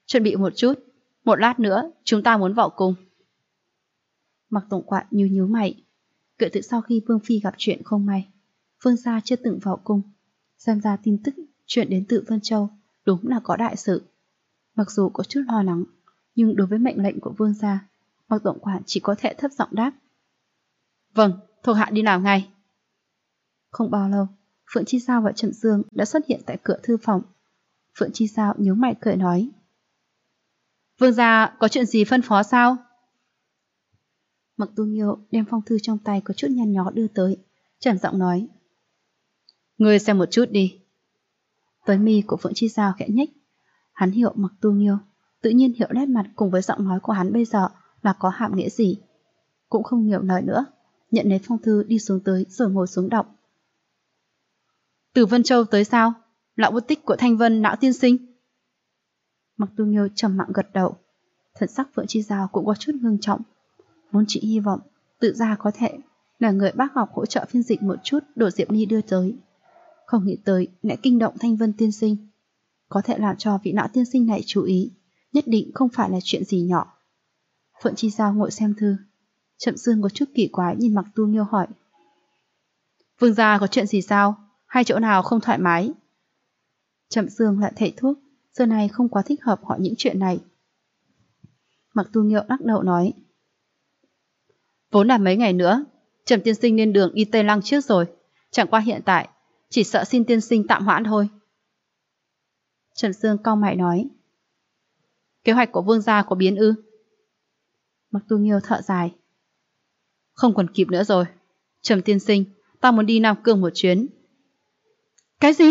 Chuẩn bị một chút, một lát nữa chúng ta muốn vào cung. Mạc Tổng Quản nhíu mày. Kể từ sau khi Vương Phi gặp chuyện không may, Vương gia chưa từng vào cung. Xem ra tin tức chuyện đến từ Vân Châu đúng là có đại sự. Mặc dù có chút lo lắng, nhưng đối với mệnh lệnh của Vương gia, Mạc Tổng Quản chỉ có thể thấp giọng đáp. Vâng, thuộc hạ đi làm ngay. Không bao lâu, Phượng Chi Sao và Trầm Dương đã xuất hiện tại cửa thư phòng. Phượng Chi Sao nhíu mày cười nói. Vương gia có chuyện gì phân phó sao? Mạc Tu Nghiêu đem phong thư trong tay có chút nhăn nhó đưa tới, trầm giọng nói. Ngươi xem một chút đi. Tới mi của Phượng Chi Sao khẽ nhếch. Hắn hiểu Mạc Tu Nghiêu, tự nhiên hiểu nét mặt cùng với giọng nói của hắn bây giờ là có hàm nghĩa gì. Cũng không nhiều lời nữa, nhận lấy phong thư đi xuống tới rồi ngồi xuống đọc. Từ Vân Châu tới sao? Lão bút tích của Thanh Vân lão tiên sinh. Mạc Tu Nghiêu trầm mặc gật đầu. Thần sắc Phượng Chi Giao cũng có chút ngưng trọng. Vốn chỉ hy vọng tự ra có thể là người bác học hỗ trợ phiên dịch một chút đồ Diệp Ni đưa tới. Không nghĩ tới lại kinh động Thanh Vân tiên sinh. Có thể làm cho vị lão tiên sinh này chú ý, nhất định không phải là chuyện gì nhỏ. Phượng Chi Giao ngồi xem thư. Trầm Dương có chút kỳ quái nhìn Mạc Tu Nghiêu hỏi. Vương gia có chuyện gì sao? Hay chỗ nào không thoải mái? Trầm Dương lại thầy thuốc, giờ này không quá thích hợp hỏi những chuyện này. Mạc Tu Nghiêu lắc đầu nói. Vốn là mấy ngày nữa, Trầm tiên sinh lên đường đi Tây Lăng trước rồi. Chẳng qua hiện tại, chỉ sợ xin tiên sinh tạm hoãn thôi. Trầm Dương cau mày nói. Kế hoạch của Vương gia có biến ư? Mạc Tu Nghiêu thở dài. Không còn kịp nữa rồi. Trầm tiên sinh, ta muốn đi Nam Cương một chuyến. Cái gì?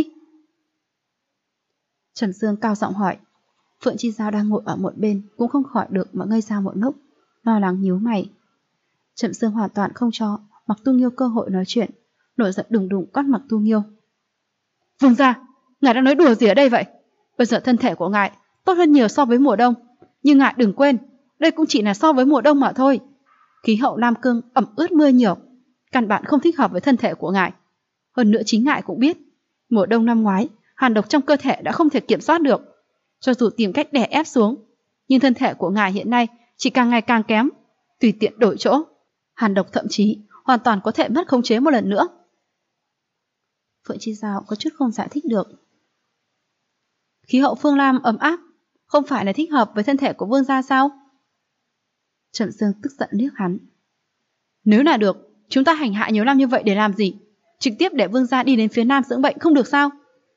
Trầm Dương cao giọng hỏi. Phượng Chi Giao đang ngồi ở một bên cũng không khỏi được mà ngây ra một lúc, lo lắng nhíu mày. Trầm Dương hoàn toàn không cho Mạc Tu Nghiêu cơ hội nói chuyện, nổi giận đùng đùng quát Mạc Tu Nghiêu. Vương gia, ngài đang nói đùa gì ở đây vậy? Bây giờ thân thể của ngài tốt hơn nhiều so với mùa đông, nhưng ngài đừng quên, đây cũng chỉ là so với mùa đông mà thôi. Khí hậu Nam Cương ẩm ướt mưa nhiều, căn bản không thích hợp với thân thể của ngài. Hơn nữa chính ngài cũng biết, mùa đông năm ngoái, hàn độc trong cơ thể đã không thể kiểm soát được. Cho dù tìm cách đè ép xuống, nhưng thân thể của ngài hiện nay chỉ càng ngày càng kém, tùy tiện đổi chỗ, hàn độc thậm chí hoàn toàn có thể mất khống chế một lần nữa. Phượng Chi Giao có chút không giải thích được. Khí hậu phương Nam ấm áp, không phải là thích hợp với thân thể của vương gia sao? Trầm Dương tức giận liếc hắn. Nếu là được, chúng ta hành hạ nhiều năm như vậy để làm gì? Trực tiếp để vương gia đi đến phía Nam dưỡng bệnh không được sao?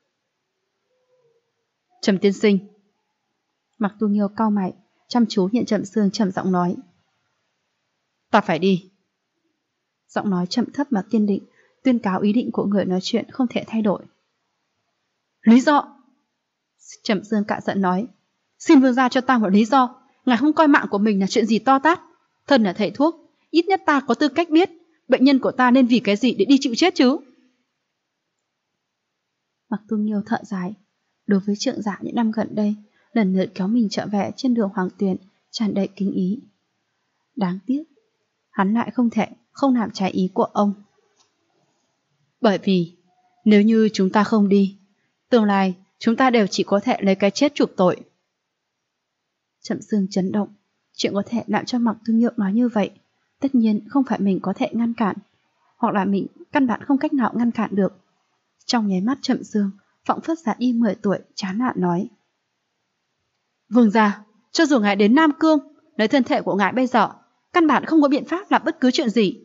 Trầm tiên sinh. Mạc Tu Nghiêu cau mày, chăm chú nhìn Trầm Dương trầm giọng nói. Ta phải đi. Giọng nói trầm thấp mà kiên định, tuyên cáo ý định của người nói chuyện không thể thay đổi. Lý do? Trầm Dương cạ giận nói. Xin vương gia cho ta một lý do. Ngài không coi mạng của mình là chuyện gì to tát. Thân là thầy thuốc, ít nhất ta có tư cách biết bệnh nhân của ta nên vì cái gì để đi chịu chết chứ. Mạc Tu Nghiêu thở dài. Đối với trượng giả những năm gần đây, lần lượt kéo mình trở về trên đường Hoàng Tuyền, tràn đầy kính ý. Đáng tiếc, hắn lại không thể không làm trái ý của ông. Bởi vì, nếu như chúng ta không đi, tương lai chúng ta đều chỉ có thể lấy cái chết chuộc tội. Trầm Dương chấn động, chuyện có thể làm cho Mạc Tu Nghiêu nói như vậy, tất nhiên không phải mình có thể ngăn cản, hoặc là mình căn bản không cách nào ngăn cản được. Trong nháy mắt Trầm Dương phảng phất già đi 10 tuổi, chán nản nói. Vương gia, cho dù ngài đến Nam Cương, lấy thân thể của ngài bây giờ, căn bản không có biện pháp làm bất cứ chuyện gì.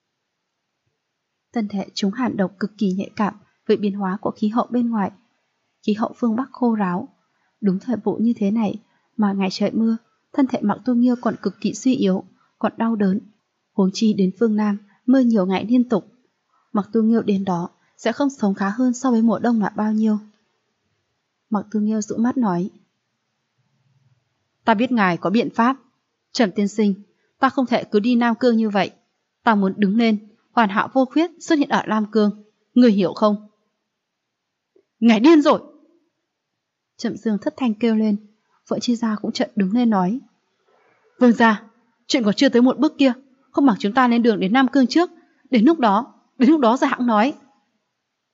Thân thể chúng hàn độc cực kỳ nhạy cảm với biến hóa của khí hậu bên ngoài. Khí hậu phương Bắc khô ráo. Đúng thời vụ như thế này mà ngày trời mưa, thân thể Mạc Tu Nghiêu còn cực kỳ suy yếu, còn đau đớn. Huống chi đến phương Nam, mưa nhiều ngày liên tục. Mạc Tu Nghiêu đến đó sẽ không sống khá hơn so với mùa đông là bao nhiêu. Mạc Tu Nghiêu dụ mắt nói. Ta biết ngài có biện pháp. Trầm tiên sinh, ta không thể cứ đi Nam Cương như vậy. Ta muốn đứng lên, hoàn hảo vô khuyết xuất hiện ở Nam Cương. Người hiểu không? Ngài điên rồi! Trầm Dương thất thanh kêu lên. Phượng Chi Giao cũng chợt đứng lên nói. Vương gia, chuyện còn chưa tới một bước kia, không bằng chúng ta lên đường đến Nam Cương trước. Đến lúc đó rồi hãng nói.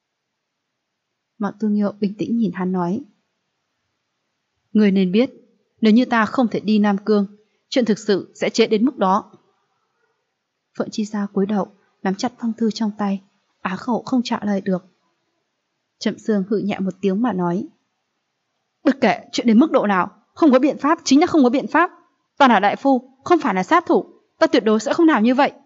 Mạc Tu Nghiêu bình tĩnh nhìn hắn nói. Người nên biết, Nếu như ta không thể đi Nam Cương, chuyện thực sự sẽ chết đến mức đó. Phượng Chi Giao cúi đầu, nắm chặt phong thư trong tay, á khẩu không trả lời được. Trầm Dương hự nhẹ một tiếng mà nói. Bất kể chuyện đến mức độ nào, không có biện pháp chính là không có biện pháp. Ta là đại phu, không phải là sát thủ, ta tuyệt đối sẽ không làm như vậy.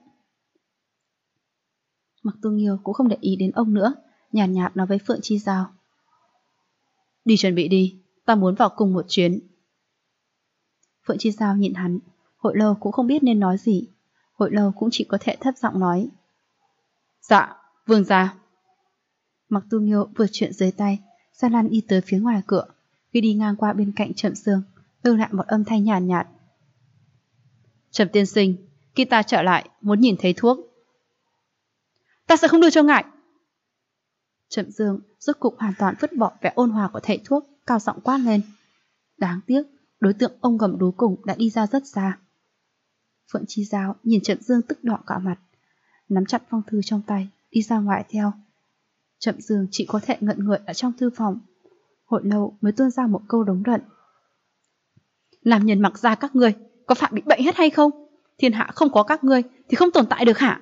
Mặc Tu Nghiêu cũng không để ý đến ông nữa, nhàn nhạt nói với Phượng Chi Giao. Đi chuẩn bị đi, ta muốn vào cùng một chuyến. Phượng Chi Giao nhìn hắn, hồi lâu cũng không biết nên nói gì, hồi lâu cũng chỉ có thể thấp giọng nói. Dạ, vương gia. Mặc Tu Nghiêu vừa chuyện dưới tay, Gia Lan đi tới phía ngoài cửa, khi đi ngang qua bên cạnh Trầm Dương, lưu lại một âm thanh nhàn nhạt. Trầm tiên sinh, khi ta trở lại, muốn nhìn thấy thuốc. Ta sẽ không đưa cho ngài. Trầm Dương rốt cục hoàn toàn vứt bỏ vẻ ôn hòa của thầy thuốc, cao giọng quát lên. Đáng tiếc, đối tượng ông gầm đú cùng đã đi ra rất xa. Phượng Chi Giao nhìn Trầm Dương tức đỏ cả mặt, nắm chặt phong thư trong tay, đi ra ngoài theo. Trầm Dương chỉ có thể ngẩn người ở trong thư phòng, hồi lâu mới tuôn ra một câu đống đận. Làm nhân mặc ra các ngươi, có phải bị bệnh hết hay không? Thiên hạ không có các ngươi thì không tồn tại được hả?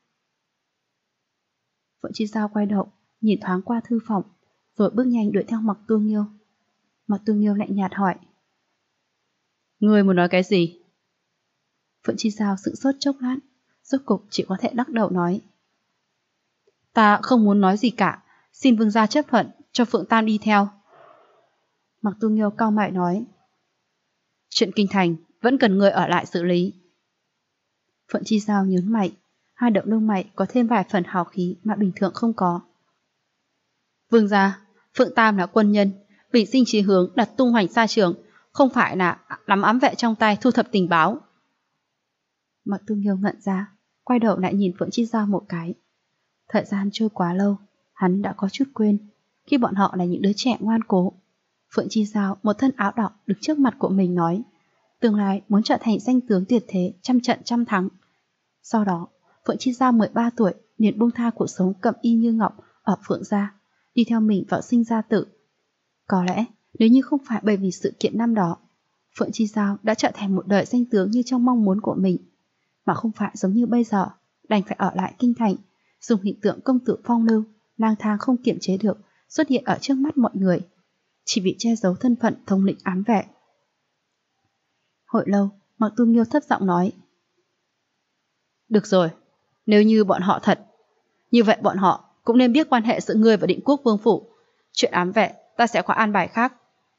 Phượng Chi Giao quay đầu, nhìn thoáng qua thư phòng, rồi bước nhanh đuổi theo Mặc Tu Nghiêu. Mặc Tu Nghiêu lạnh nhạt hỏi. Ngươi muốn nói cái gì? Phượng Chi Giao sững sốt chốc lát, rốt cục chỉ có thể lắc đầu nói. Ta không muốn nói gì cả, xin vương gia chấp thuận cho Phượng Tam đi theo. Mặc Tu Nghiêu cau mày nói. Chuyện kinh thành vẫn cần người ở lại xử lý. Phượng Chi Giao nhướng mày, hai động lông mày có thêm vài phần hào khí mà bình thường không có. Vương gia, Phượng Tam là quân nhân, bình sinh chí hướng đặt tung hoành xa trường, không phải là nắm ám vệ trong tay thu thập tình báo. Mặc Tu Nghiêu ngẩn ra, quay đầu lại nhìn Phượng Chi Giao một cái. Thời gian trôi quá lâu, hắn đã có chút quên, khi bọn họ là những đứa trẻ ngoan cố. Phượng Chi Giao một thân áo đỏ đứng trước mặt của mình nói, tương lai muốn trở thành danh tướng tuyệt thế, trăm trận trăm thắng. Sau đó, Phượng Chi Giao 13 tuổi liền buông tha cuộc sống cẩm y như ngọc ở Phượng gia, đi theo mình vào sinh ra tử. Có lẽ nếu như không phải bởi vì sự kiện năm đó, Phượng Chi Giao đã trở thành một đời danh tướng như trong mong muốn của mình, mà không phải giống như bây giờ đành phải ở lại kinh thành, dùng hình tượng công tử phong lưu, lang thang không kiềm chế được xuất hiện ở trước mắt mọi người, chỉ vì che giấu thân phận thống lĩnh ám vệ. Hồi lâu, Mặc Tu Nghiêu thấp giọng nói. Được rồi, nếu như bọn họ thật, như vậy bọn họ cũng nên biết quan hệ giữa ngươi và Định Quốc Vương phủ. Chuyện ám vệ ta sẽ có an bài khác.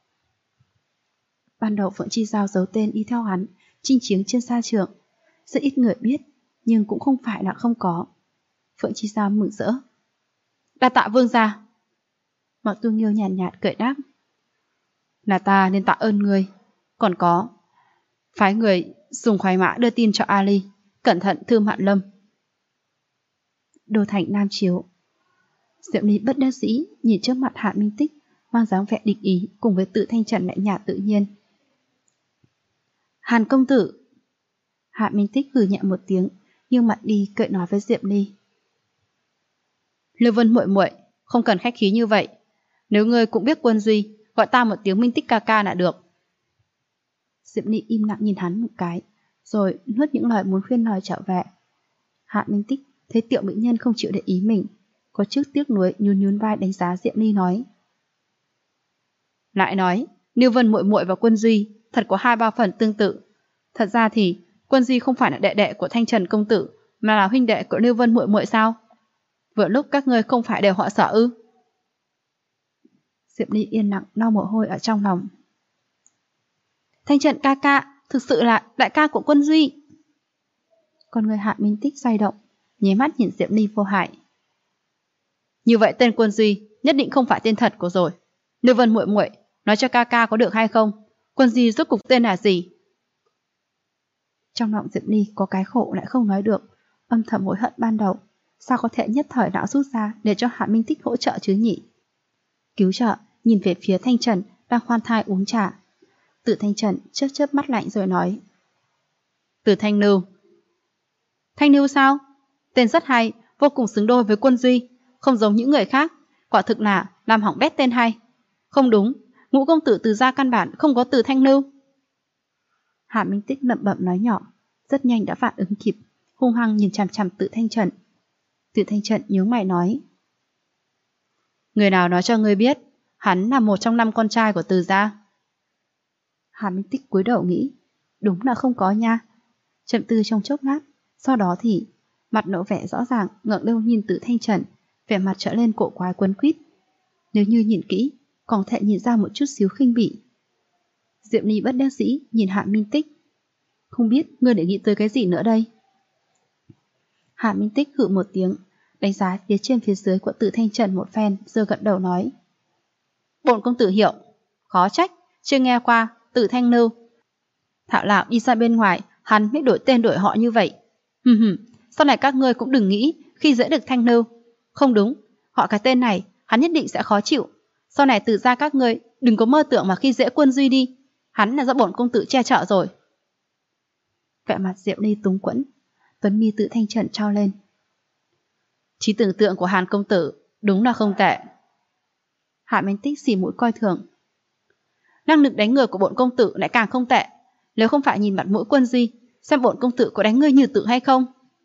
Ban đầu Phượng Chi Giao giấu tên đi theo hắn chinh chiến trên sa trường, rất ít người biết, nhưng cũng không phải là không có. Phượng Chi Giao mừng rỡ. Đa tạ vương gia. Mặc Tu Nghiêu nhàn nhạt cười đáp. Là ta nên tạ ơn ngươi. Còn có, phái người dùng khoái mã đưa tin cho Ali, cẩn thận Thư Mạn Lâm. Đô thành Nam Chiếu. Diệm Ly bất đắc dĩ nhìn trước mặt Hạ Minh Tích, mang dáng vẻ địch ý cùng với Tự Thanh Trần lạnh nhạt tự nhiên. Hàn công tử. Hạ Minh Tích hừ nhẹ một tiếng, nhưng mặt đi cười nói với Diệm Ly. Lưu Vân muội muội, không cần khách khí như vậy. Nếu ngươi cũng biết Quân Duy, gọi ta một tiếng Minh Tích ca ca là được. Diệm Ly im lặng nhìn hắn một cái, rồi nuốt những lời muốn khuyên lời trở về. Hạ Minh Tích thấy Tiểu mỹ nhân không chịu để ý mình, có chút tiếc nuối nhún nhún vai đánh giá Diệm Ly nói. Lại nói, Lưu Vân muội muội và Quân Duy thật có 2-3 phần tương tự. Thật ra thì Quân Duy không phải là đệ đệ của Thanh Trần công tử, mà là huynh đệ của Lưu Vân muội muội sao? Vừa lúc các ngươi không phải đều họ Sở ư? Diệm Ly yên lặng lau mồ hôi ở trong lòng. Thanh Trần ca ca, thực sự là đại ca của Quân Duy. Con người Hạ Minh Tích xoay động, nháy mắt nhìn Diệm Ly vô hại. Như vậy tên Quân Duy nhất định không phải tên thật của rồi. Lưu Vân muội muội, nói cho ca ca có được hay không? Quân Duy rốt cục tên là gì? Trong lòng Diệm Ly có cái khổ lại không nói được, âm thầm hối hận ban đầu. Sao có thể nhất thời não rút ra để cho Hạ Minh Tích hỗ trợ chứ nhỉ? Cứu trợ nhìn về phía Thanh Trần đang khoan thai uống trà. Từ Thanh Trần chớp chớp mắt lạnh rồi nói. Từ Thanh Lưu. Thanh Lưu sao? Tên rất hay, vô cùng xứng đôi với Quân Duy, không giống những người khác, quả thực là làm hỏng bét tên hay. Không đúng, Ngũ công tử Từ gia căn bản không có Từ Thanh Lưu. Hạ Minh Tích lẩm bẩm nói nhỏ, rất nhanh đã phản ứng kịp, hung hăng nhìn chằm chằm Tự Thanh Trần. Tự Thanh Trần nhướng mày nói: Người nào nói cho ngươi biết hắn là một trong 5 con trai của Từ gia? Hạ Minh Tích cúi đầu nghĩ, đúng là không có nha. Chậm tư trong chốc lát, sau đó thì mặt nộ vẻ rõ ràng, ngẩng đầu nhìn Tự Thanh Trần, vẻ mặt trở lên cổ quái quấn quýt. Nếu như nhìn kỹ, còn thể nhìn ra một chút xíu khinh bỉ. Diệp Ly bất đắc dĩ nhìn Hạ Minh Tích. Không biết ngươi để nghĩ tới cái gì nữa đây? Hạ Minh Tích hự một tiếng, đánh giá phía trên phía dưới của Tự Thanh Trần một phen, rồi gật đầu nói: Bổn công tử hiểu, khó trách, chưa nghe qua Tự Thanh Lưu. Thảo nào đi ra bên ngoài, hắn mới đổi tên đổi họ như vậy. Sau này các ngươi cũng đừng nghĩ khi dễ được Thanh Lưu. Không đúng, họ cái tên này, hắn nhất định sẽ khó chịu. Sau này Từ gia các ngươi đừng có mơ tưởng mà khi dễ Quân Duy đi, hắn là do bổn công tử che chở rồi. Vẻ mặt Diệp Ly túng quẫn, tuấn mi Tự Thanh Trần trao lên. Trí tưởng tượng của Hàn công tử đúng là không tệ. Hạ Minh Tích xì mũi coi thường. Năng lực đánh người của bổn công tử lại càng không tệ. Nếu không phải nhìn mặt mũi Quân Duy, xem bổn công tử có đánh ngươi như tử hay không.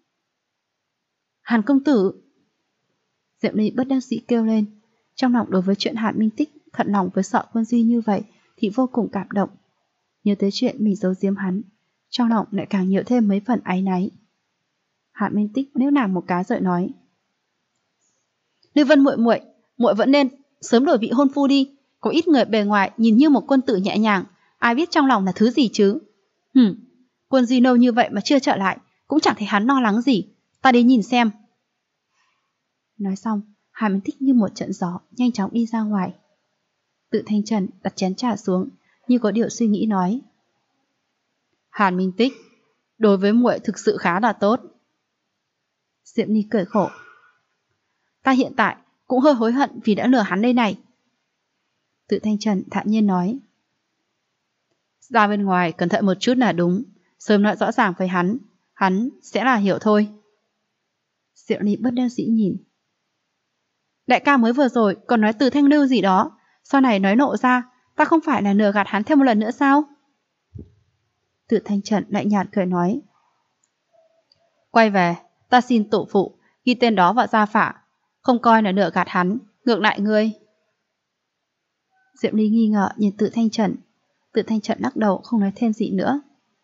Hàn công tử! Diệp Ly bất đắc dĩ kêu lên. Trong lòng đối với chuyện Hạ Minh Tích thận lòng với sợ Quân Duy như vậy thì vô cùng cảm động. Nhớ tới chuyện mình giấu giếm hắn, trong lòng lại càng nhiều thêm mấy phần áy náy. Hạ Minh Tích nếu nàng một cái rồi nói: Lưu Vân muội muội, muội vẫn nên sớm đổi vị hôn phu đi. Có ít người bề ngoài nhìn như một quân tử nhẹ nhàng, ai biết trong lòng là thứ gì chứ. Quân Duy lâu như vậy mà chưa trở lại, cũng chẳng thấy hắn lo lắng gì. Ta đi nhìn xem. Nói xong, Hạ Minh Tích như một trận gió nhanh chóng đi ra ngoài. Tự Thanh Trần đặt chén trà xuống, như có điều suy nghĩ nói: Hàn Minh Tích, đối với muội thực sự khá là tốt. Diệp Ly cười khổ: Ta hiện tại cũng hơi hối hận vì đã lừa hắn đây này. Tự Thanh Trần thản nhiên nói: Ra bên ngoài cẩn thận một chút là đúng, sớm nói rõ ràng với hắn sẽ là hiểu thôi. Diệp Ly bất đắc dĩ nhìn. Đại ca mới vừa rồi còn nói Từ Thanh Lưu gì đó, sau này nói nộ ra, ta không phải là lừa gạt hắn thêm một lần nữa sao? Tự Thanh Trần lại nhạt cười nói: Quay về, ta xin tổ phụ ghi tên đó vào gia phả, không coi là lừa gạt hắn, ngược lại ngươi. Diệp Ly nghi ngờ nhìn Tự Thanh Trần. Tự Thanh Trần lắc đầu không nói thêm gì nữa.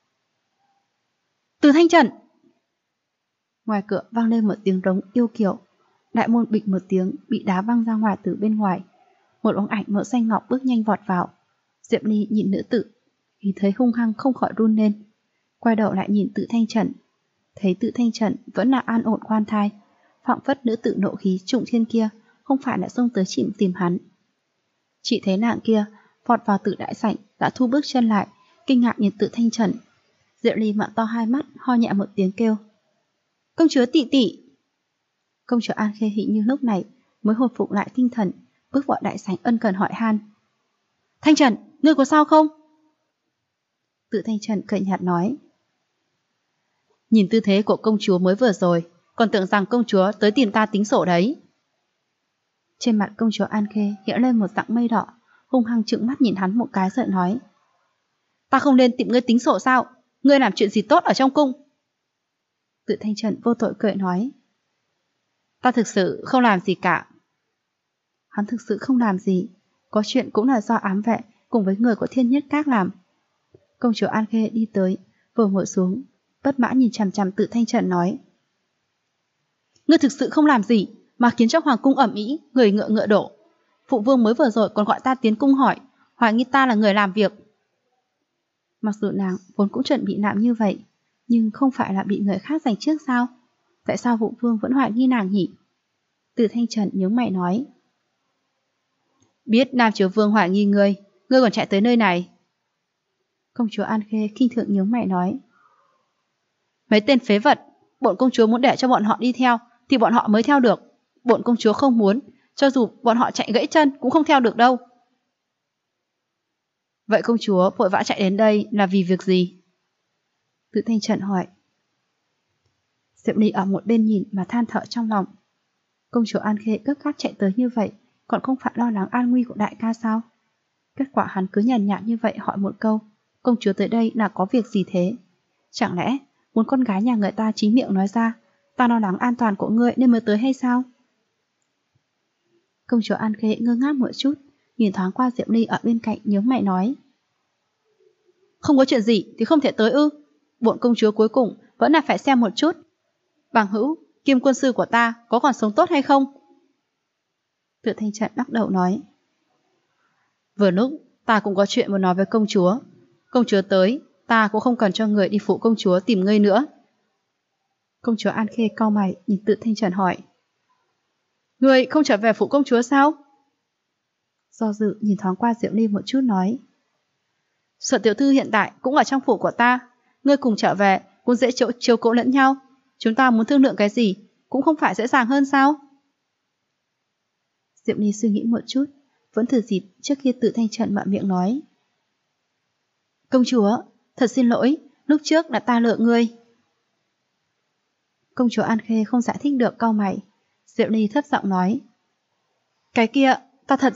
Từ Thanh Trần! Ngoài cửa vang lên một tiếng rống yêu kiều. Đại môn bịch một tiếng bị đá văng ra ngoài từ bên ngoài. Một bóng ảnh màu xanh ngọc bước nhanh vọt vào. Diệp Ly nhìn nữ tử, thì thấy hung hăng không khỏi run lên. Quay đầu lại nhìn Tự Thanh Trần, thấy Tự Thanh Trần vẫn là an ổn khoan thai, phảng phất nữ tử nộ khí trùng thiên kia không phải là xông tới tìm hắn. Chỉ thấy nàng kia vọt vào Tự đại sảnh, đã thu bước chân lại, kinh ngạc nhìn Tự Thanh Trần. Diệp Ly mở to hai mắt, ho nhẹ một tiếng kêu: Công chúa tỷ tỷ! Công chúa An Khê hình như lúc này mới hồi phục lại tinh thần, bước vào đại sảnh ân cần hỏi han: Thanh Trần, ngươi có sao không? Tự Thanh Trần cười nhạt nói: Nhìn tư thế của công chúa mới vừa rồi, còn tưởng rằng công chúa tới tìm ta tính sổ đấy. Trên mặt công chúa An Khê hiện lên một dạng mây đỏ, hung hăng trừng mắt nhìn hắn một cái rồi nói: Ta không nên tìm ngươi tính sổ sao? Ngươi làm chuyện gì tốt ở trong cung? Tự Thanh Trần vô tội cười nói: Ta thực sự không làm gì cả. Hắn thực sự không làm gì, có chuyện cũng là do ám vệ cùng với người của Thiên Nhất Các làm. Công chúa An Khê đi tới, vừa ngồi xuống, bất mãn nhìn chằm chằm Tự Thanh Trần nói: Ngươi thực sự không làm gì mà khiến cho hoàng cung ẩm ĩ, người ngựa ngựa đổ. Phụ vương mới vừa rồi còn gọi ta tiến cung hỏi, hoài nghi ta là người làm việc. Mặc dù nàng vốn cũng chuẩn bị làm như vậy, nhưng không phải là bị người khác giành trước sao? Tại sao phụ vương vẫn hoài nghi nàng nhỉ? Từ Thanh Trần nhướng mày nói: Biết Nam Chiếu Vương hoài nghi ngươi còn chạy tới nơi này. Công chúa An Khê khinh thường nhướng mày nói: Mấy tên phế vật, bổn công chúa muốn để cho bọn họ đi theo thì bọn họ mới theo được. Bổn công chúa không muốn, cho dù bọn họ chạy gãy chân cũng không theo được đâu. Vậy công chúa vội vã chạy đến đây là vì việc gì? Tự Thanh Trần hỏi. Diệp Ly ở một bên nhìn mà than thở trong lòng. Công chúa An Khê gấp gáp chạy tới như vậy, còn không phải lo lắng an nguy của đại ca sao? Kết quả hắn cứ nhàn nhạt như vậy hỏi một câu, công chúa tới đây là có việc gì thế? Chẳng lẽ muốn con gái nhà người ta chính miệng nói ra, ta lo lắng an toàn của ngươi nên mới tới hay sao? Công chúa An Khê ngơ ngác một chút, nhìn thoáng qua Diệp Ly ở bên cạnh nhớ mày nói. Không có chuyện gì thì không thể tới ư? Bộn công chúa cuối cùng vẫn là phải xem một chút. Bằng hữu, Kim quân sư của ta có còn sống tốt hay không? Tự Thanh Trận lắc đầu nói. Vừa lúc ta cũng có chuyện muốn nói với công chúa. Công chúa tới, ta cũng không cần cho người đi phụ công chúa tìm ngươi nữa. Công chúa An Khê cau mày nhìn Tự Thanh Trận hỏi. Ngươi không trở về phụ công chúa sao? Do dự nhìn thoáng qua Diệu Ly một chút nói. Sở tiểu thư hiện tại cũng ở trong phủ của ta. Ngươi cùng trở về cũng dễ chiếu cố lẫn nhau. Chúng ta muốn thương lượng cái gì cũng không phải dễ dàng hơn sao? Diệu Ly suy nghĩ một chút, vẫn thử dịp trước khi Tự Thanh Trận mở miệng nói. Công chúa, thật xin lỗi, lúc trước là ta lựa ngươi. Công chúa An Khê không giải thích được cau mày. Diệu Ly thấp giọng nói. Cái kia, ta thật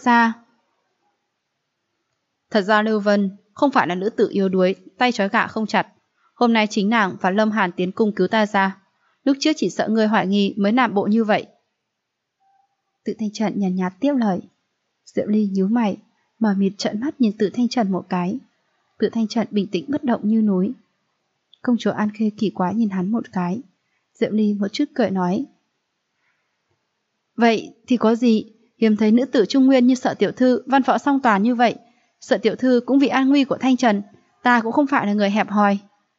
ra Lưu Vân không phải là nữ tử yếu đuối, tay trói gà không chặt. Hôm nay chính nàng và Lâm Hàn tiến cung cứu ta ra. Lúc trước chỉ sợ ngươi hoài nghi mới làm bộ như vậy. Tự Thanh Trận nhàn nhạt tiếp lời. Diệu Ly nhíu mày, mờ mịt trợn mắt nhìn Tự Thanh Trận một cái. Tự Thanh Trận bình tĩnh bất động như núi. Công chúa An Khê kỳ quái nhìn hắn một cái. Diệu Ly một chút cười nói. Vậy thì có gì, hiếm thấy nữ tử trung nguyên như Sở tiểu thư văn võ song toàn như vậy. Sở tiểu thư cũng vì an nguy của Thanh Trần, ta cũng không phải là người hẹp hòi.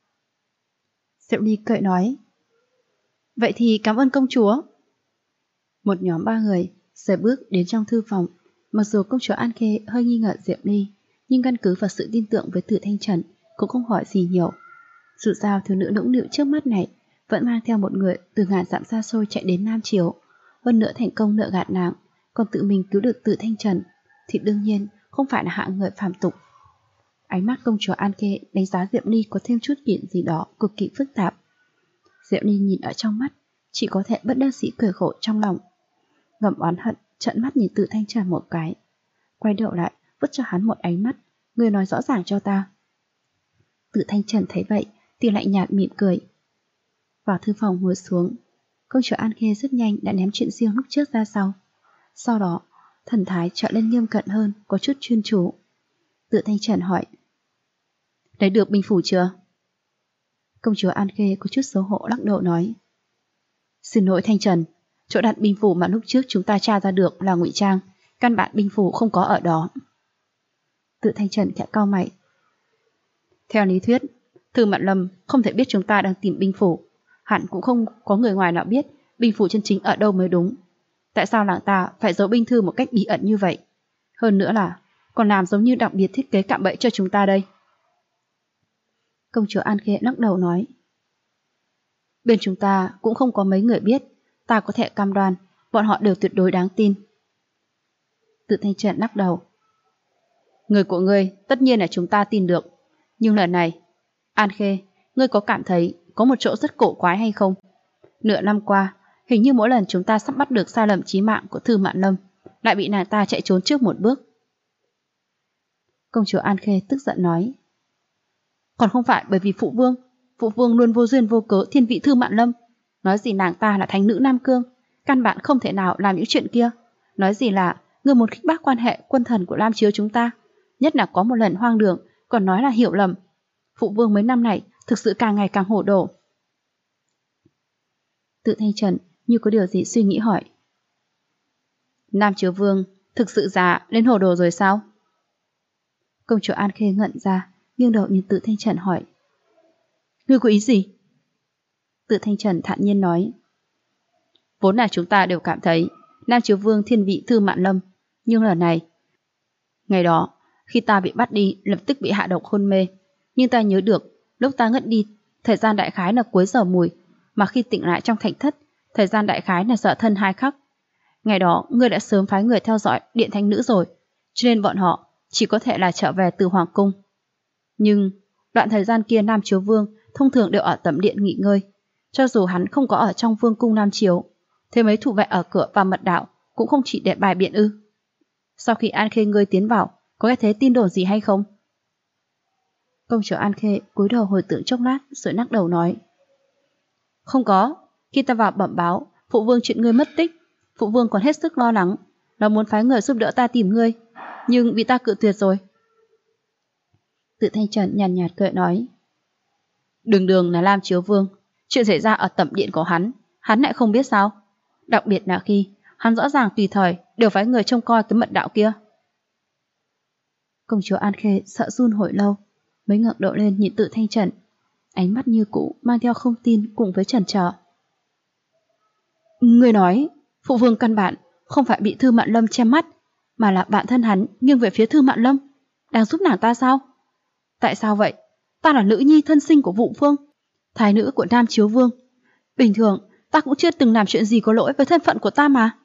Diệu Ly cười nói. Vậy thì cảm ơn công chúa. Một nhóm 3 người rời bước đến trong thư phòng. Mặc dù công chúa An Khê hơi nghi ngờ Diệu Ly, nhưng căn cứ vào sự tin tưởng với Tự Thanh Trần cũng không hỏi gì nhiều. Dù sao thiếu nữ nũng nịu trước mắt này vẫn mang theo một người từ ngàn dặm xa xôi chạy đến Nam Chiếu, hơn nữa thành công nợ gạt nàng, còn tự mình cứu được Tự Thanh Trần, thì đương nhiên không phải là hạng người phàm tục. Ánh mắt công chúa An Khê đánh giá Diệu Ly có thêm chút chuyện gì đó cực kỳ phức tạp. Diệu Ly nhìn ở trong mắt, chỉ có thể bất đắc dĩ cười khổ trong lòng. Ngầm oán hận, trợn mắt nhìn Tự Thanh Trần một cái, quay đầu lại vứt cho hắn một ánh mắt. Người nói rõ ràng cho ta. Tự Thanh Trần thấy vậy thì lạnh nhạt mỉm cười. Vào thư phòng ngồi xuống, công chúa An Khê rất nhanh đã ném chuyện riêng lúc trước ra sau. Sau đó thần thái trở lên nghiêm cẩn hơn, có chút chuyên chú. Tự Thanh Trần hỏi. Lấy được binh phủ chưa? Công chúa An Khê có chút xấu hổ lắc đầu nói. Xin lỗi Thanh Trần, chỗ đặt binh phủ mà lúc trước chúng ta tra ra được là ngụy trang, căn bản binh phủ không có ở đó. Tự Thanh Trần khẽ cau mày. Theo lý thuyết, Thư Mạn Lâm không thể biết chúng ta đang tìm binh phủ, hẳn cũng không có người ngoài nào biết binh phủ chân chính ở đâu mới đúng. Tại sao làng ta phải giấu binh thư một cách bí ẩn như vậy? Hơn nữa là còn làm giống như đặc biệt thiết kế cạm bẫy cho chúng ta đây. Công chúa An Khê lắc đầu nói. Bên chúng ta cũng không có mấy người biết, ta có thể cam đoan bọn họ đều tuyệt đối đáng tin. Tự Thanh Trần lắc đầu. Người của ngươi tất nhiên là chúng ta tin được, nhưng lần này, An Khê, ngươi có cảm thấy có một chỗ rất cổ quái hay không? Nửa năm qua, hình như mỗi lần chúng ta sắp bắt được sai lầm chí mạng của Thư Mạn Lâm, lại bị nàng ta chạy trốn trước một bước. Công chúa An Khê tức giận nói. Còn không phải bởi vì phụ vương luôn vô duyên vô cớ thiên vị Thư Mạn Lâm, nói gì nàng ta là thánh nữ Nam Cương, căn bản không thể nào làm những chuyện kia, nói gì là người muốn khích bác quan hệ quân thần của Lam Chiếu chúng ta, nhất là có một lần hoang đường còn nói là hiểu lầm. Phụ vương mấy năm này thực sự càng ngày càng hổ đồ. Tự Thanh Trần như có điều gì suy nghĩ hỏi. Nam Chiếu Vương thực sự già lên hồ đồ rồi sao? Công chúa An Khê ngẩn ra, nghiêng đầu nhìn Tự Thanh Trần hỏi. Ngươi có ý gì? Tự Thanh Trần thản nhiên nói. Vốn là chúng ta đều cảm thấy Nam Chiếu Vương thiên vị Thư Mạn Lâm, nhưng lần này, ngày đó khi ta bị bắt đi lập tức bị hạ độc hôn mê, nhưng ta nhớ được lúc ta ngất đi thời gian đại khái là cuối giờ mùi, mà khi tỉnh lại trong thạch thất thời gian đại khái là giờ thân 2 khắc. Ngày đó ngươi đã sớm phái người theo dõi Điện Thánh Nữ rồi, cho nên bọn họ chỉ có thể là trở về từ Hoàng Cung. Nhưng đoạn thời gian kia Nam Chiếu Vương thông thường đều ở tẩm điện nghỉ ngơi, cho dù hắn không có ở trong Vương Cung Nam Chiếu, thế mấy thủ vệ ở cửa và mật đạo cũng không chỉ để bài biện ư? Sau khi An Khê ngươi tiến vào, có nghe thấy tin đồn gì hay không? Công chúa An Khê cúi đầu hồi tưởng chốc lát rồi lắc đầu nói. Không có, khi ta vào bẩm báo phụ vương chuyện ngươi mất tích, phụ vương còn hết sức lo lắng, nó muốn phái người giúp đỡ ta tìm ngươi, nhưng bị ta cự tuyệt rồi. Tự Thanh Trần nhàn nhạt cười nói. Đường đường là Lam Chiếu Vương, chuyện xảy ra ở tẩm điện của hắn lại không biết sao? Đặc biệt là khi hắn rõ ràng tùy thời đều phái người trông coi cái mật đạo kia. Công chúa An Khê sợ run hồi lâu, mới ngẩng đầu lên nhìn Tự Thanh Trần, ánh mắt như cũ mang theo không tin cùng với chần chờ. Người nói, phụ vương căn bản không phải bị Thư Mạn Lâm che mắt, mà là bản thân hắn nghiêng về phía Thư Mạn Lâm, đang giúp nàng ta sao? Tại sao vậy? Ta là nữ nhi thân sinh của Vũ Vương, thái nữ của Nam Chiếu Vương. Bình thường, ta cũng chưa từng làm chuyện gì có lỗi với thân phận của ta mà.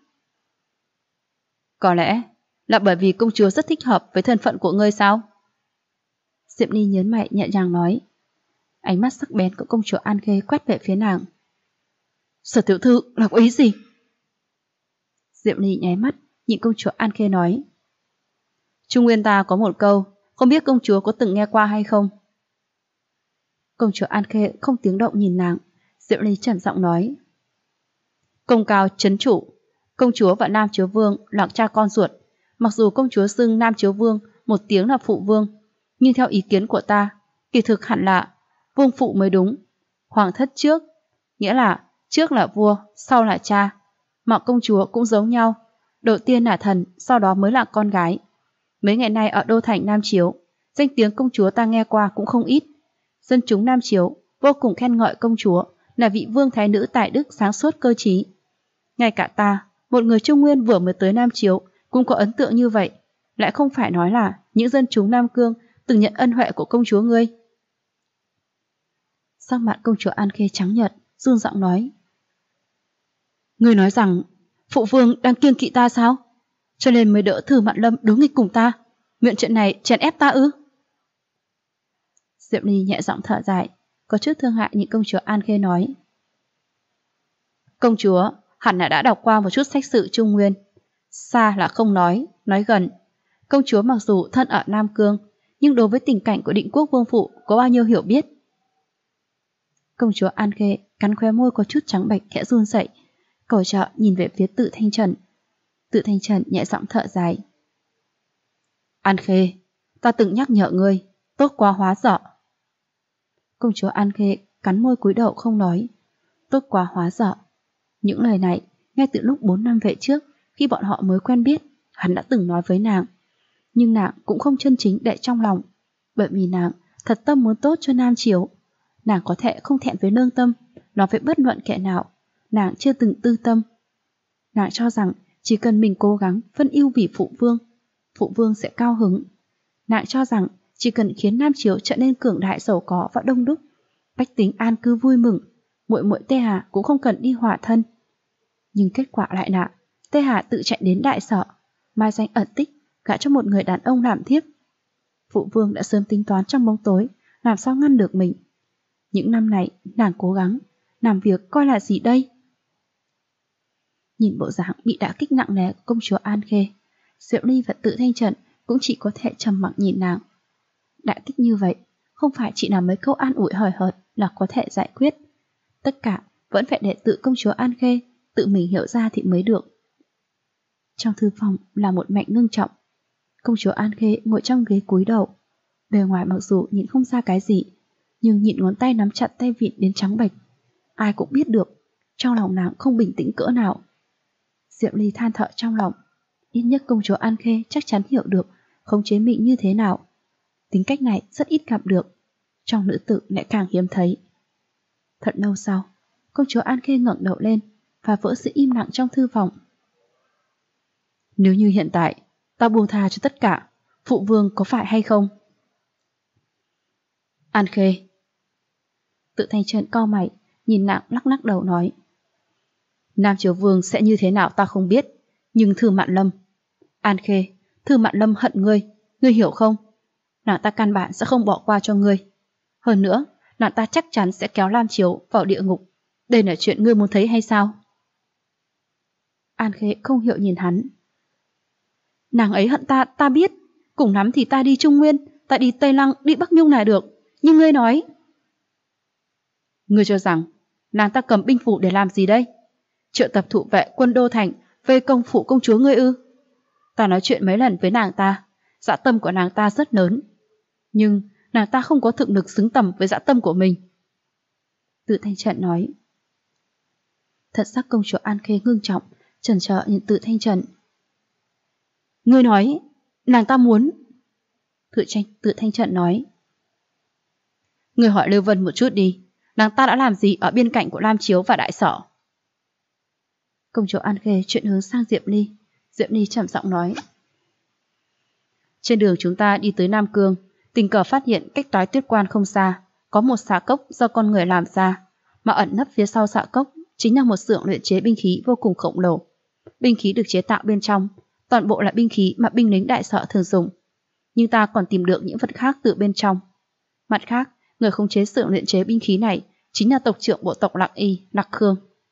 Có lẽ là bởi vì công chúa rất thích hợp với thân phận của ngươi sao? Diệm Ly nhớn mày nhẹ nhàng nói. Ánh mắt sắc bén của công chúa An Khê quét về phía nàng. Sở tiểu thư là có ý gì? Diệm Ly nháy mắt nhìn công chúa An Khê nói. Trung nguyên ta có một câu, không biết công chúa có từng nghe qua hay không? Công chúa An Khê không tiếng động nhìn nàng. Diệm Ly trầm giọng nói. Công cao trấn chủ, công chúa và Nam Chiếu Vương là cha con ruột. Mặc dù công chúa xưng Nam Chiếu Vương một tiếng là phụ vương, nhưng theo ý kiến của ta, kỳ thực hẳn là vương phụ mới đúng. Hoàng thất trước, nghĩa là trước là vua, sau là cha. Mọi công chúa cũng giống nhau, đầu tiên là thần, sau đó mới là con gái. Mấy ngày nay ở đô thành Nam Chiếu, danh tiếng công chúa ta nghe qua cũng không ít. Dân chúng Nam Chiếu vô cùng khen ngợi công chúa là vị vương thái nữ tài đức sáng suốt cơ trí. Ngay cả ta, một người Trung Nguyên vừa mới tới Nam Chiếu, cũng có ấn tượng như vậy, lại không phải nói là những dân chúng Nam Cương từng nhận ân huệ của công chúa ngươi. Sắc mặt công chúa An Khê trắng nhợt, run giọng nói. Ngươi nói rằng phụ vương đang kiêng kỵ ta sao? Cho nên mới đỡ Thư Mạn Lâm đối nghịch cùng ta, nguyện chuyện này chèn ép ta ư? Diệm Ly nhẹ giọng thở dài, có chút thương hại nhìn công chúa An Khê nói. Công chúa hẳn là đã đọc qua một chút sách sử Trung Nguyên. Xa là không nói gần. Công chúa mặc dù thân ở Nam Cương, nhưng đối với tình cảnh của Định Quốc Vương Phụ có bao nhiêu hiểu biết. Công chúa An Khê cắn khóe môi có chút trắng bệch khẽ run rẩy, cầu trợ nhìn về phía Tự Thanh Trần. Tự Thanh Trần nhẹ giọng thở dài. An Khê, ta từng nhắc nhở ngươi, tốt quá hóa dở. Công chúa An Khê cắn môi cúi đầu không nói. Tốt quá hóa dở. Những lời này, ngay từ lúc 4 năm về trước, khi bọn họ mới quen biết, hắn đã từng nói với nàng. Nhưng nàng cũng không chân chính để trong lòng, bởi vì nàng thật tâm muốn tốt cho Nam Chiếu. Nàng có thể không thẹn với lương tâm, nói với bất luận kẻ nào, nàng chưa từng tư tâm. Nàng cho rằng chỉ cần mình cố gắng phân ưu vì phụ vương sẽ cao hứng. Nàng cho rằng chỉ cần khiến Nam Chiếu trở nên cường đại giàu có và đông đúc, bách tính an cư vui mừng, muội muội Tê Hà cũng không cần đi hỏa thân. Nhưng kết quả lại là Tê Hà tự chạy đến đại sở, mai danh ẩn tích, gả cho một người đàn ông làm thiếp. Phụ vương đã sớm tính toán trong bóng tối, làm sao ngăn được mình. Những năm này nàng cố gắng làm việc coi là gì đây? Nhìn bộ dáng bị đả kích nặng nề của công chúa An Khê, Diệu Ly và Tự Thanh Trần cũng chỉ có thể trầm mặc nhìn nàng. Đả kích như vậy không phải chỉ là mấy câu an ủi hời hợt là có thể giải quyết. Tất cả vẫn phải để tự công chúa An Khê tự mình hiểu ra thì mới được. Trong thư phòng là một mảnh ngưng trọng. Công chúa An Khê ngồi trong ghế cúi đầu. Bề ngoài mặc dù nhìn không ra cái gì, nhưng nhịn ngón tay nắm chặt tay vịn đến trắng bệch. Ai cũng biết được, trong lòng nàng không bình tĩnh cỡ nào. Diệm Ly than thở trong lòng. Ít nhất công chúa An Khê chắc chắn hiểu được khống chế mình như thế nào. Tính cách này rất ít gặp được, trong nữ tử lại càng hiếm thấy. Thật lâu sau, công chúa An Khê ngẩng đầu lên và vỡ sự im lặng trong thư phòng. Nếu như hiện tại ta buông tha cho tất cả, phụ vương có phải hay không? An Khê. Tự Thanh Trần cau mày, nhìn nàng lắc đầu nói. Nam Chiếu Vương sẽ như thế nào ta không biết, nhưng Thư Mạn Lâm. An Khê, Thư Mạn Lâm hận ngươi hiểu không? Nàng ta căn bản sẽ không bỏ qua cho ngươi. Hơn nữa, nàng ta chắc chắn sẽ kéo Lam Chiếu vào địa ngục. Đây là chuyện ngươi muốn thấy hay sao? An Khê không hiểu nhìn hắn. Nàng ấy hận ta biết. Cùng lắm thì ta đi Trung Nguyên, ta đi Tây Lăng, đi Bắc Nhung là được. Nhưng ngươi nói... Ngươi cho rằng nàng ta cầm binh phủ để làm gì đây? Triệu tập thủ vệ quân đô thành vây công phủ công chúa ngươi ư? Ta nói chuyện mấy lần với nàng ta, dã tâm của nàng ta rất lớn. Nhưng nàng ta không có thực lực xứng tầm với dã tâm của mình. Tự Thanh Trận nói. Thật sắc công chúa An Khê ngưng trọng, chần chờ nhìn Tự Thanh Trận. Ngươi nói, nàng ta muốn... Tự Thanh Trận nói. Ngươi hỏi Lưu Vân một chút đi, nàng ta đã làm gì ở bên cạnh của Lam Chiếu và Đại Sở? Công chúa An Khê chuyển hướng sang Diệm Ly. Diệm Ly trầm giọng nói. Trên đường chúng ta đi tới Nam Cương, tình cờ phát hiện cách Toái Tuyết Quan không xa, có một xạ cốc do con người làm ra, mà ẩn nấp phía sau xạ cốc chính là một xưởng luyện chế binh khí vô cùng khổng lồ. Binh khí được chế tạo bên trong, toàn bộ là binh khí mà binh lính Đại Sở thường dùng. Nhưng ta còn tìm được những vật khác từ bên trong. Mặt khác, người khống chế xưởng luyện chế binh khí này chính là tộc trưởng bộ tộc Lặng Y, Lạc Khương.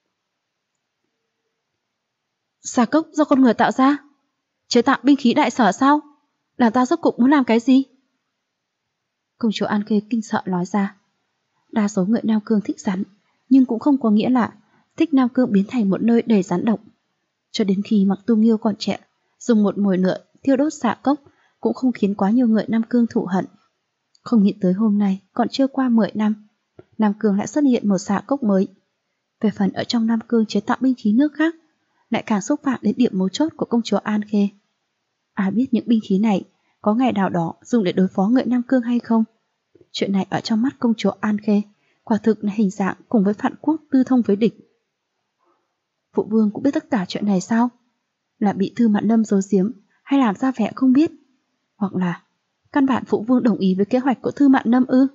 Xà cốc do con người tạo ra? Chế tạo binh khí Đại Sở sao? Nàng ta rốt cuộc muốn làm cái gì? Công chúa An Khê kinh sợ nói ra. Đa số người Nam Cương thích rắn, nhưng cũng không có nghĩa là thích Nam Cương biến thành một nơi đầy rắn độc. Cho đến khi Mặc Tu Nghiêu còn trẻ, dùng một mồi lửa thiêu đốt xạ cốc cũng không khiến quá nhiều người Nam Cương thù hận. Không nghĩ tới hôm nay, còn chưa qua 10 năm, Nam Cương lại xuất hiện một xạ cốc mới. Về phần ở trong Nam Cương chế tạo binh khí nước khác, lại càng xúc phạm đến điểm mấu chốt của công chúa An Khê. Ai biết những binh khí này có ngày nào đó dùng để đối phó người Nam Cương hay không? Chuyện này ở trong mắt công chúa An Khê quả thực là hình dạng cùng với Phạn Quốc tư thông với địch. Phụ vương cũng biết tất cả chuyện này sao? Là bị Thư Mạn Lâm giấu giếm hay làm ra vẻ không biết? Hoặc là căn bản phụ vương đồng ý với kế hoạch của Thư Mạn Lâm ư?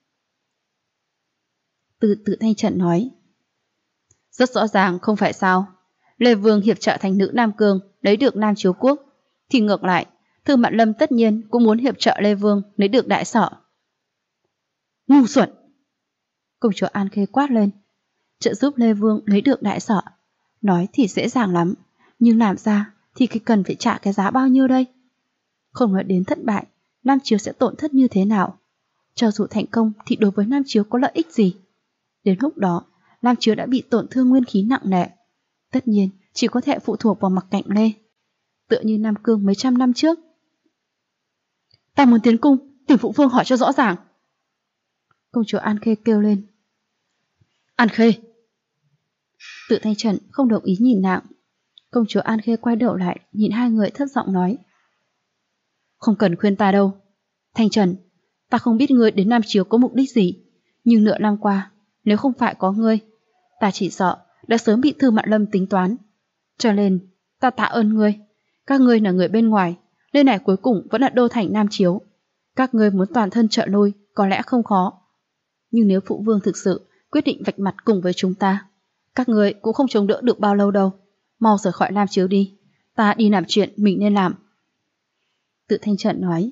Tự Thanh Trận nói. Rất rõ ràng không phải sao? Lê Vương hiệp trợ thành nữ Nam Cương lấy được Nam Chiếu Quốc, thì ngược lại Thư Mạn Lâm tất nhiên cũng muốn hiệp trợ Lê Vương lấy được Đại Sở. Ngu xuẩn! Công chúa An Khê quát lên. Trợ giúp Lê Vương lấy được Đại Sở, nói thì dễ dàng lắm, nhưng làm ra thì cần phải trả cái giá bao nhiêu đây? Không nói đến thất bại, Nam Chiếu sẽ tổn thất như thế nào? Cho dù thành công thì đối với Nam Chiếu có lợi ích gì? Đến lúc đó, Nam Chiếu đã bị tổn thương nguyên khí nặng nề. Tất nhiên chỉ có thể phụ thuộc vào Mặc Cạnh Lê, tựa như Nam Cương mấy trăm năm trước. Ta muốn tiến cung, tìm phụ vương hỏi cho rõ ràng. Công chúa An Khê kêu lên. An Khê! Tự Thanh Trần không đồng ý nhìn nàng. Công chúa An Khê quay đầu lại nhìn hai người thất giọng nói. Không cần khuyên ta đâu. Thanh Trần, ta không biết ngươi đến Nam Chiếu có mục đích gì, nhưng nửa năm qua, nếu không phải có ngươi, ta chỉ sợ đã sớm bị Thư Mạn Lâm tính toán. Cho nên, ta tạ ơn ngươi. Các ngươi là người bên ngoài, nơi này cuối cùng vẫn là đô thành Nam Chiếu. Các ngươi muốn toàn thân trợ lui có lẽ không khó. Nhưng nếu phụ vương thực sự quyết định vạch mặt cùng với chúng ta, các ngươi cũng không chống đỡ được bao lâu đâu. Mau rời khỏi Nam Chiếu đi, ta đi làm chuyện mình nên làm. Tự Thanh Trận nói.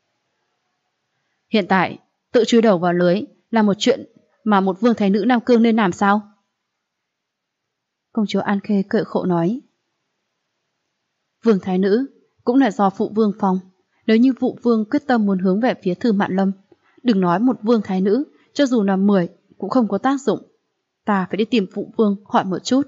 Hiện tại, tự chui đầu vào lưới là một chuyện mà một vương thái nữ Nam Cương nên làm sao? Công chúa An Khê cười khổ nói. Vương thái nữ cũng là do phụ vương phong. Nếu như phụ vương quyết tâm muốn hướng về phía Thư Mạn Lâm, đừng nói một vương thái nữ, cho dù là 10 cũng không có tác dụng. Ta phải đi tìm phụ vương hỏi một chút.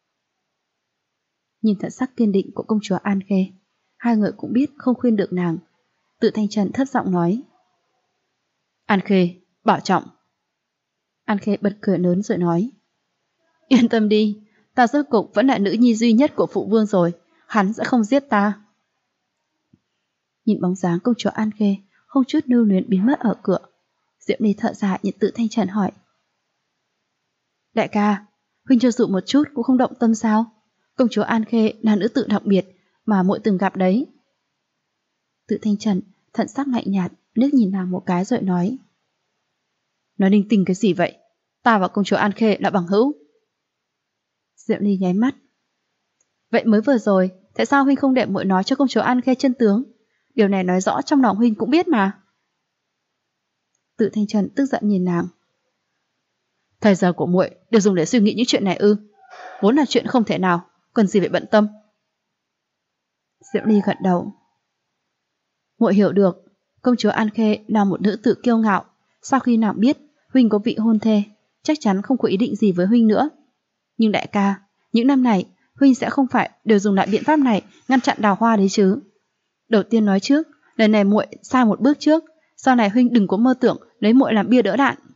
Nhìn thần sắc kiên định của công chúa An Khê, hai người cũng biết không khuyên được nàng. Tự Thanh Trần thấp giọng nói. An Khê, bảo trọng. An Khê bật cười lớn rồi nói. Yên tâm đi, ta rốt cục vẫn là nữ nhi duy nhất của phụ vương rồi, hắn sẽ không giết ta. Nhìn bóng dáng công chúa An Khê không chút lưu luyến biến mất ở cửa, Diệm Ly thở dài nhìn Tự Thanh Trần hỏi. Đại ca, huynh cho dụ một chút cũng không động tâm sao? Công chúa An Khê là nữ tử đặc biệt mà muội từng gặp đấy. Tự Thanh Trần thận sắc lạnh nhạt liếc nhìn nàng một cái rồi nói. Nói linh tinh cái gì vậy? Ta và công chúa An Khê là bằng hữu. Diệm Ly nháy mắt. Vậy mới vừa rồi, tại sao huynh không để muội nói cho công chúa An Khê chân tướng? Điều này nói rõ trong lòng huynh cũng biết mà. Tự Thanh Trần tức giận nhìn nàng. Thời giờ của muội đều dùng để suy nghĩ những chuyện này ư? Vốn là chuyện không thể nào, cần gì phải bận tâm. Diệm Ly gật đầu. Muội hiểu được, công chúa An Khê là một nữ tử kiêu ngạo, sau khi nàng biết huynh có vị hôn thê, chắc chắn không có ý định gì với huynh nữa. Nhưng đại ca, những năm này huynh sẽ không phải đều dùng lại biện pháp này ngăn chặn Đào Hoa đấy chứ? Đầu tiên nói trước, lần này muội sai một bước trước, sau này huynh đừng có mơ tưởng lấy muội làm bia đỡ đạn.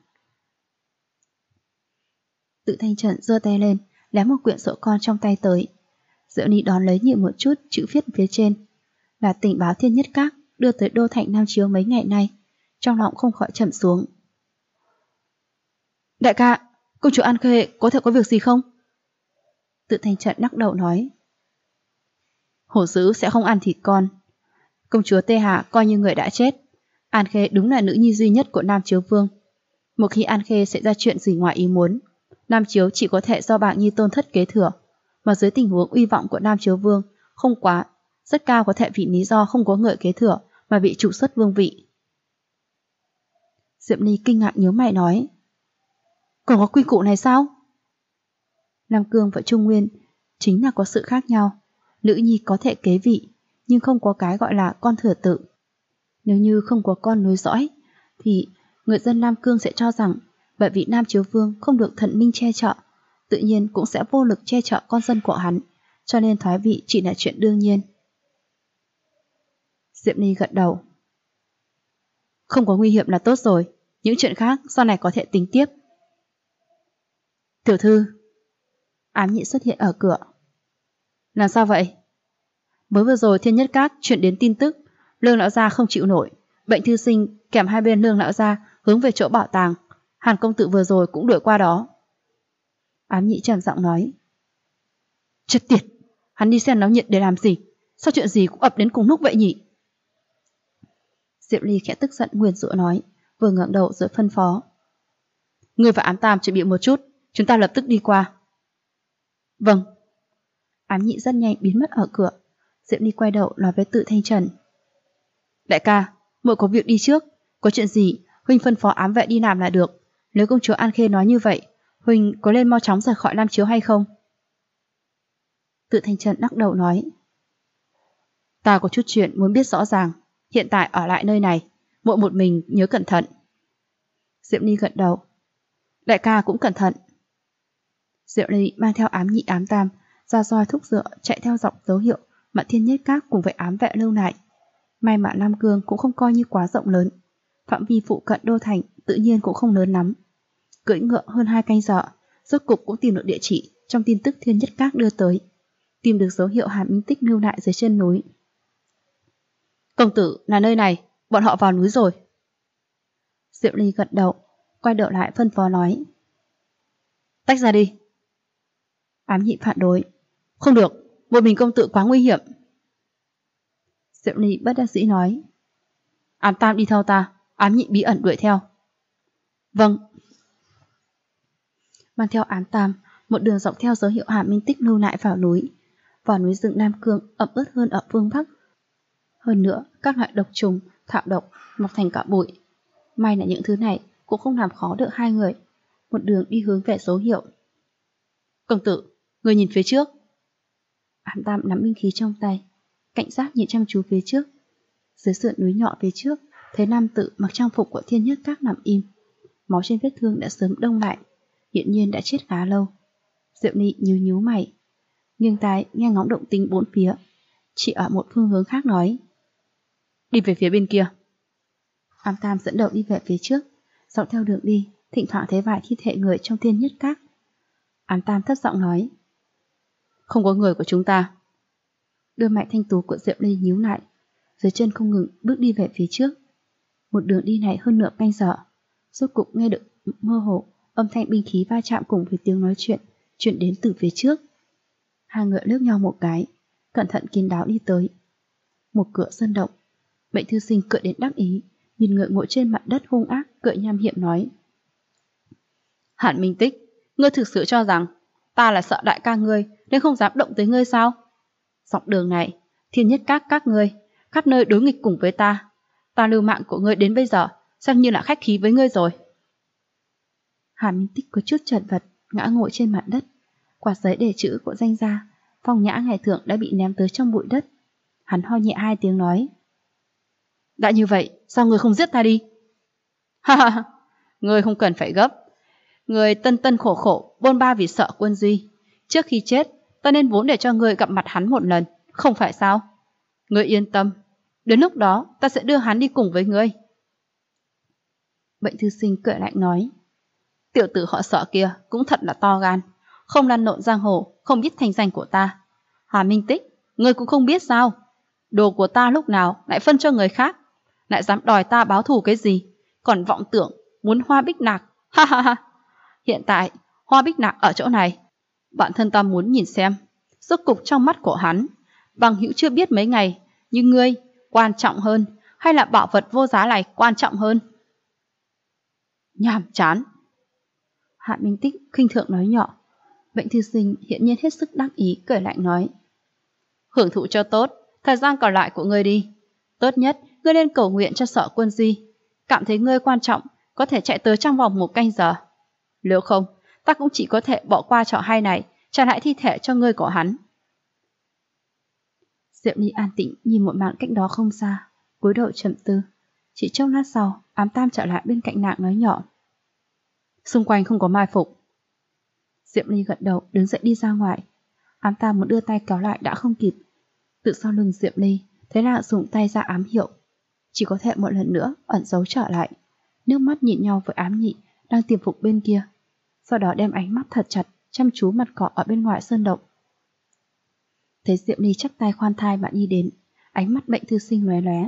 Tự Thanh Trần giơ tay lên, lém một quyển sổ con trong tay tới. Diệu Ni đón lấy nhìn một chút chữ viết phía trên, là tình báo Thiên Nhất Các đưa tới Đô Thành Nam Chiếu mấy ngày nay, trong lòng không khỏi trầm xuống. Đại ca, công chúa An Khê có thể có việc gì không? Tự Thanh Trần lắc đầu nói. Hổ dữ sẽ không ăn thịt con. Công chúa Tê Hà coi như người đã chết. An Khê đúng là nữ nhi duy nhất của Nam Chiếu Vương. Một khi An Khê xảy ra chuyện gì ngoài ý muốn, Nam Chiếu chỉ có thể do Bàng Nhi Tôn thất kế thừa, mà dưới tình huống uy vọng của Nam Chiếu Vương không quá, rất cao có thể vì lý do không có người kế thừa mà bị trục xuất vương vị. Diệm Ly kinh ngạc nhíu mày nói. Còn có quy củ này sao? Nam Cương và Trung Nguyên chính là có sự khác nhau. Nữ nhi có thể kế vị, nhưng không có cái gọi là con thừa tự. Nếu như không có con nối dõi, thì người dân Nam Cương sẽ cho rằng bởi vì Nam Chiếu Vương không được thần minh che chở, tự nhiên cũng sẽ vô lực che chở con dân của hắn, cho nên thoái vị chỉ là chuyện đương nhiên. Diệm Ly gật đầu. Không có nguy hiểm là tốt rồi, những chuyện khác sau này có thể tính tiếp. Tiểu thư. Ám Nhị xuất hiện ở cửa. Làm sao vậy? Mới vừa rồi Thiên Nhất Các chuyển đến tin tức Lương lão gia không chịu nổi, bệnh thư sinh kèm hai bên Lương lão gia hướng về chỗ bảo tàng. Hàn công tử vừa rồi cũng đuổi qua đó. Ám Nhị trầm giọng nói. Chết tiệt, hắn đi xem náo nhiệt để làm gì? Sao chuyện gì cũng ập đến cùng lúc vậy nhỉ? Diệp Ly khẽ tức giận nguyền rủa nói, vừa ngẩng đầu rồi phân phó. Ngươi và Ám Tam chuẩn bị một chút, chúng ta lập tức đi qua. Vâng. Ám Nhị rất nhanh biến mất ở cửa. Diệp Ly quay đầu nói với Tự Thanh Trần. Đại ca, muội có việc đi trước, có chuyện gì huynh phân phó ám vệ đi làm là được. Nếu công chúa An Khê nói như vậy, huynh có lên mau chóng rời khỏi Nam Chiếu hay không? Tự Thanh Trần lắc đầu nói. Ta có chút chuyện muốn biết rõ ràng, hiện tại ở lại nơi này, muội một mình nhớ cẩn thận. Diệp Ly gật đầu. Đại ca cũng cẩn thận. Diệp Ly mang theo Ám Nhị Ám Tam ra roi thúc dựa chạy theo dọc dấu hiệu mà Thiên Nhất Các cùng với ám vệ lưu lại. May mà Nam Cương cũng không coi như quá rộng lớn, phạm vi phụ cận đô thành tự nhiên cũng không lớn lắm. Cưỡi ngựa hơn 2 canh giờ, rốt cục cũng tìm được địa chỉ trong tin tức Thiên Nhất Các đưa tới, tìm được dấu hiệu Hàn Minh Tích lưu lại dưới chân núi. Công tử là nơi này, bọn họ vào núi rồi. Diệu Ly gật đầu, quay đầu lại phân phó nói. Tách ra đi. Ám Nhị phản đối. Không được, một mình công tử quá nguy hiểm. Diệu Ly bất đắc dĩ nói. Ám Tam đi theo ta, Ám Nhị bí ẩn đuổi theo. Vâng. Mang theo Ám Tam, một đường dọc theo dấu hiệu Hàn Minh Tích lưu lại vào núi. Vào núi rừng Nam Cương ẩm ướt hơn ở phương Bắc. Hơn nữa, các loại độc trùng, thảo độc mọc thành cả bụi. May là những thứ này cũng không làm khó được hai người. Một đường đi hướng về dấu hiệu. Công tử, người nhìn phía trước. Ám Tam nắm binh khí trong tay, cảnh giác nhìn chăm chú phía trước. Dưới sườn núi nhỏ phía trước, thấy nam tử mặc trang phục của Thiên Nhất Các nằm im. Máu trên vết thương đã sớm đông lại, hiển nhiên đã chết khá lâu. Diệu Ly nhíu mày, nghiêng tai nghe ngóng động tĩnh bốn phía. Chỉ ở một phương hướng khác nói. Đi về phía bên kia. Ám Tam dẫn đầu đi về phía trước, dọc theo đường đi, thỉnh thoảng thấy vài thi thể người trong Thiên Nhất Các. Ám Tam thấp giọng nói. Không có người của chúng ta. Đôi mày thanh tú của Diệu Ly nhíu lại, dưới chân không ngừng bước đi về phía trước. Một đường đi này hơn nửa canh giờ, rốt cục nghe được mơ hồ âm thanh binh khí va chạm cùng với tiếng nói chuyện chuyển đến từ phía trước. Hai người liếc nhau một cái, cẩn thận kín đáo đi tới. Một cửa sân động, Bệnh thư sinh cười đến đắc ý, nhìn người ngồi trên mặt đất hung ác cười nham hiểm nói. Hàn Minh Tích, ngươi thực sự cho rằng ta là sợ đại ca ngươi nên không dám động tới ngươi sao? Dọc đường này, Thiên Nhất các ngươi khắp nơi đối nghịch cùng với ta. Ta lưu mạng của ngươi đến bây giờ xem như là khách khí với ngươi rồi. Hàn Minh Tích có chút chật vật ngã ngồi trên mặt đất. Quạt giấy đề chữ của danh gia phong nhã ngày thường đã bị ném tới trong bụi đất. Hắn ho nhẹ 2 tiếng nói. Đã như vậy, sao ngươi không giết ta đi? Ha ha ha. Ngươi không cần phải gấp. Ngươi tân tân khổ khổ, bôn ba vì sợ Quân Duy. Trước khi chết, ta nên vốn để cho ngươi gặp mặt hắn một lần, không phải sao? Ngươi yên tâm, đến lúc đó ta sẽ đưa hắn đi cùng với ngươi. Bệnh thư sinh cười lạnh nói, tiểu tử họ Sợ kia cũng thật là to gan, không lăn lộn giang hồ, không biết thành danh của ta. Hà Minh Tích, ngươi cũng không biết sao? Đồ của ta lúc nào lại phân cho người khác, lại dám đòi ta báo thù cái gì, còn vọng tưởng muốn Hoa Bích Nạc. Ha ha ha. Hiện tại Hoa Bích Nạc ở chỗ này, bản thân ta muốn nhìn xem rốt cục trong mắt của hắn, bằng hữu chưa biết mấy ngày nhưng ngươi quan trọng hơn hay là bảo vật vô giá này quan trọng hơn? Nhàm chán. Hạ Minh Tích khinh thường nói nhỏ. Bệnh thư sinh hiện nhiên hết sức đắc ý, cười lạnh nói, hưởng thụ cho tốt thời gian còn lại của ngươi đi. Tốt nhất ngươi nên cầu nguyện cho Sợ Quân Duy, cảm thấy ngươi quan trọng có thể chạy tới trong vòng 1 canh giờ. Nếu không, ta cũng chỉ có thể bỏ qua trò hay này, trả lại thi thể cho ngươi của hắn. Diệp Ly an tĩnh nhìn một màn cách đó không xa, cúi đầu trầm tư. Chỉ chốc lát sau, Ám Tam trở lại bên cạnh nàng nói nhỏ, xung quanh không có mai phục. Diệp Ly gật đầu đứng dậy đi ra ngoài. Ám Tam muốn đưa tay kéo lại đã không kịp. Từ sau lưng Diệp Ly, thế là dùng tay ra ám hiệu, chỉ có thể một lần nữa ẩn giấu trở lại. Nước mắt nhìn nhau với Ám Nhị đang tiềm phục bên kia, sau đó đem ánh mắt thật chặt chăm chú mặt cỏ ở bên ngoài sơn động. Thấy Diệp Ly chắp tay khoan thai bạn đi đến, ánh mắt bệnh thư sinh lóe lóe.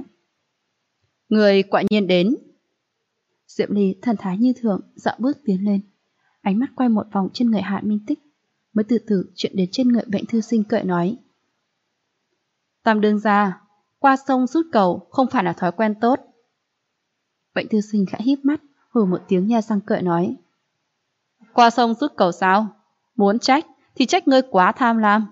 Người quả nhiên đến. Diệp Ly thần thái như thường, dạo bước tiến lên, ánh mắt quay một vòng trên người Hạ Minh Tích, mới từ từ chuyển đến trên người bệnh thư sinh, cười nói, Tam đương gia, qua sông rút cầu không phải là thói quen tốt. Bệnh thư sinh khẽ híp mắt, hừ một tiếng nhe răng cười nói, qua sông rút cầu sao? Muốn trách thì trách ngươi quá tham lam.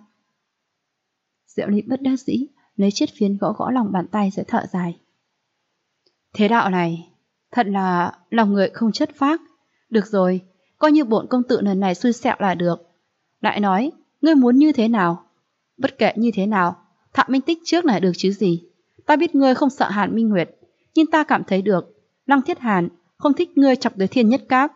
Diệu Ly bất đắc dĩ lấy chiếc phiến gõ gõ lòng bàn tay rồi thở dài. Thế đạo này thật là lòng người không chất phác. Được rồi, coi như bổn công tử lần này xui xẻo là được. Lại nói, ngươi muốn như thế nào? Bất kể như thế nào, Thạ Minh Tích trước là được chứ gì. Ta biết ngươi không sợ Hàn Minh Nguyệt, nhưng ta cảm thấy được Lăng Thiết Hàn không thích ngươi chọc tới Thiên Nhất Các.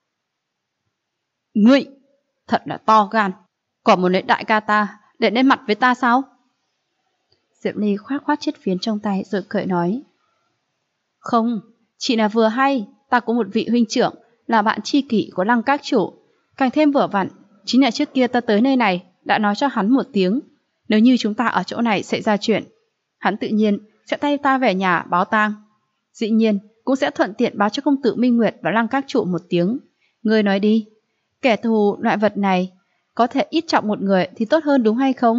Ngươi thật là to gan, còn muốn lấy đại ca ta để lên mặt với ta sao? Diệp Ly khoát khoát chiếc phiến trong tay rồi cười nói, không, chỉ là vừa hay ta có một vị huynh trưởng là bạn tri kỷ của Lăng Các chủ, càng thêm vừa vặn chính là trước kia ta tới nơi này đã nói cho hắn một tiếng, nếu như chúng ta ở chỗ này xảy ra chuyện, hắn tự nhiên sẽ thay ta về nhà báo tang, dĩ nhiên cũng sẽ thuận tiện báo cho công tử Minh Nguyệt và Lăng Các chủ một tiếng. Ngươi nói đi, kẻ thù loại vật này có thể ít trọng một người thì tốt hơn đúng hay không?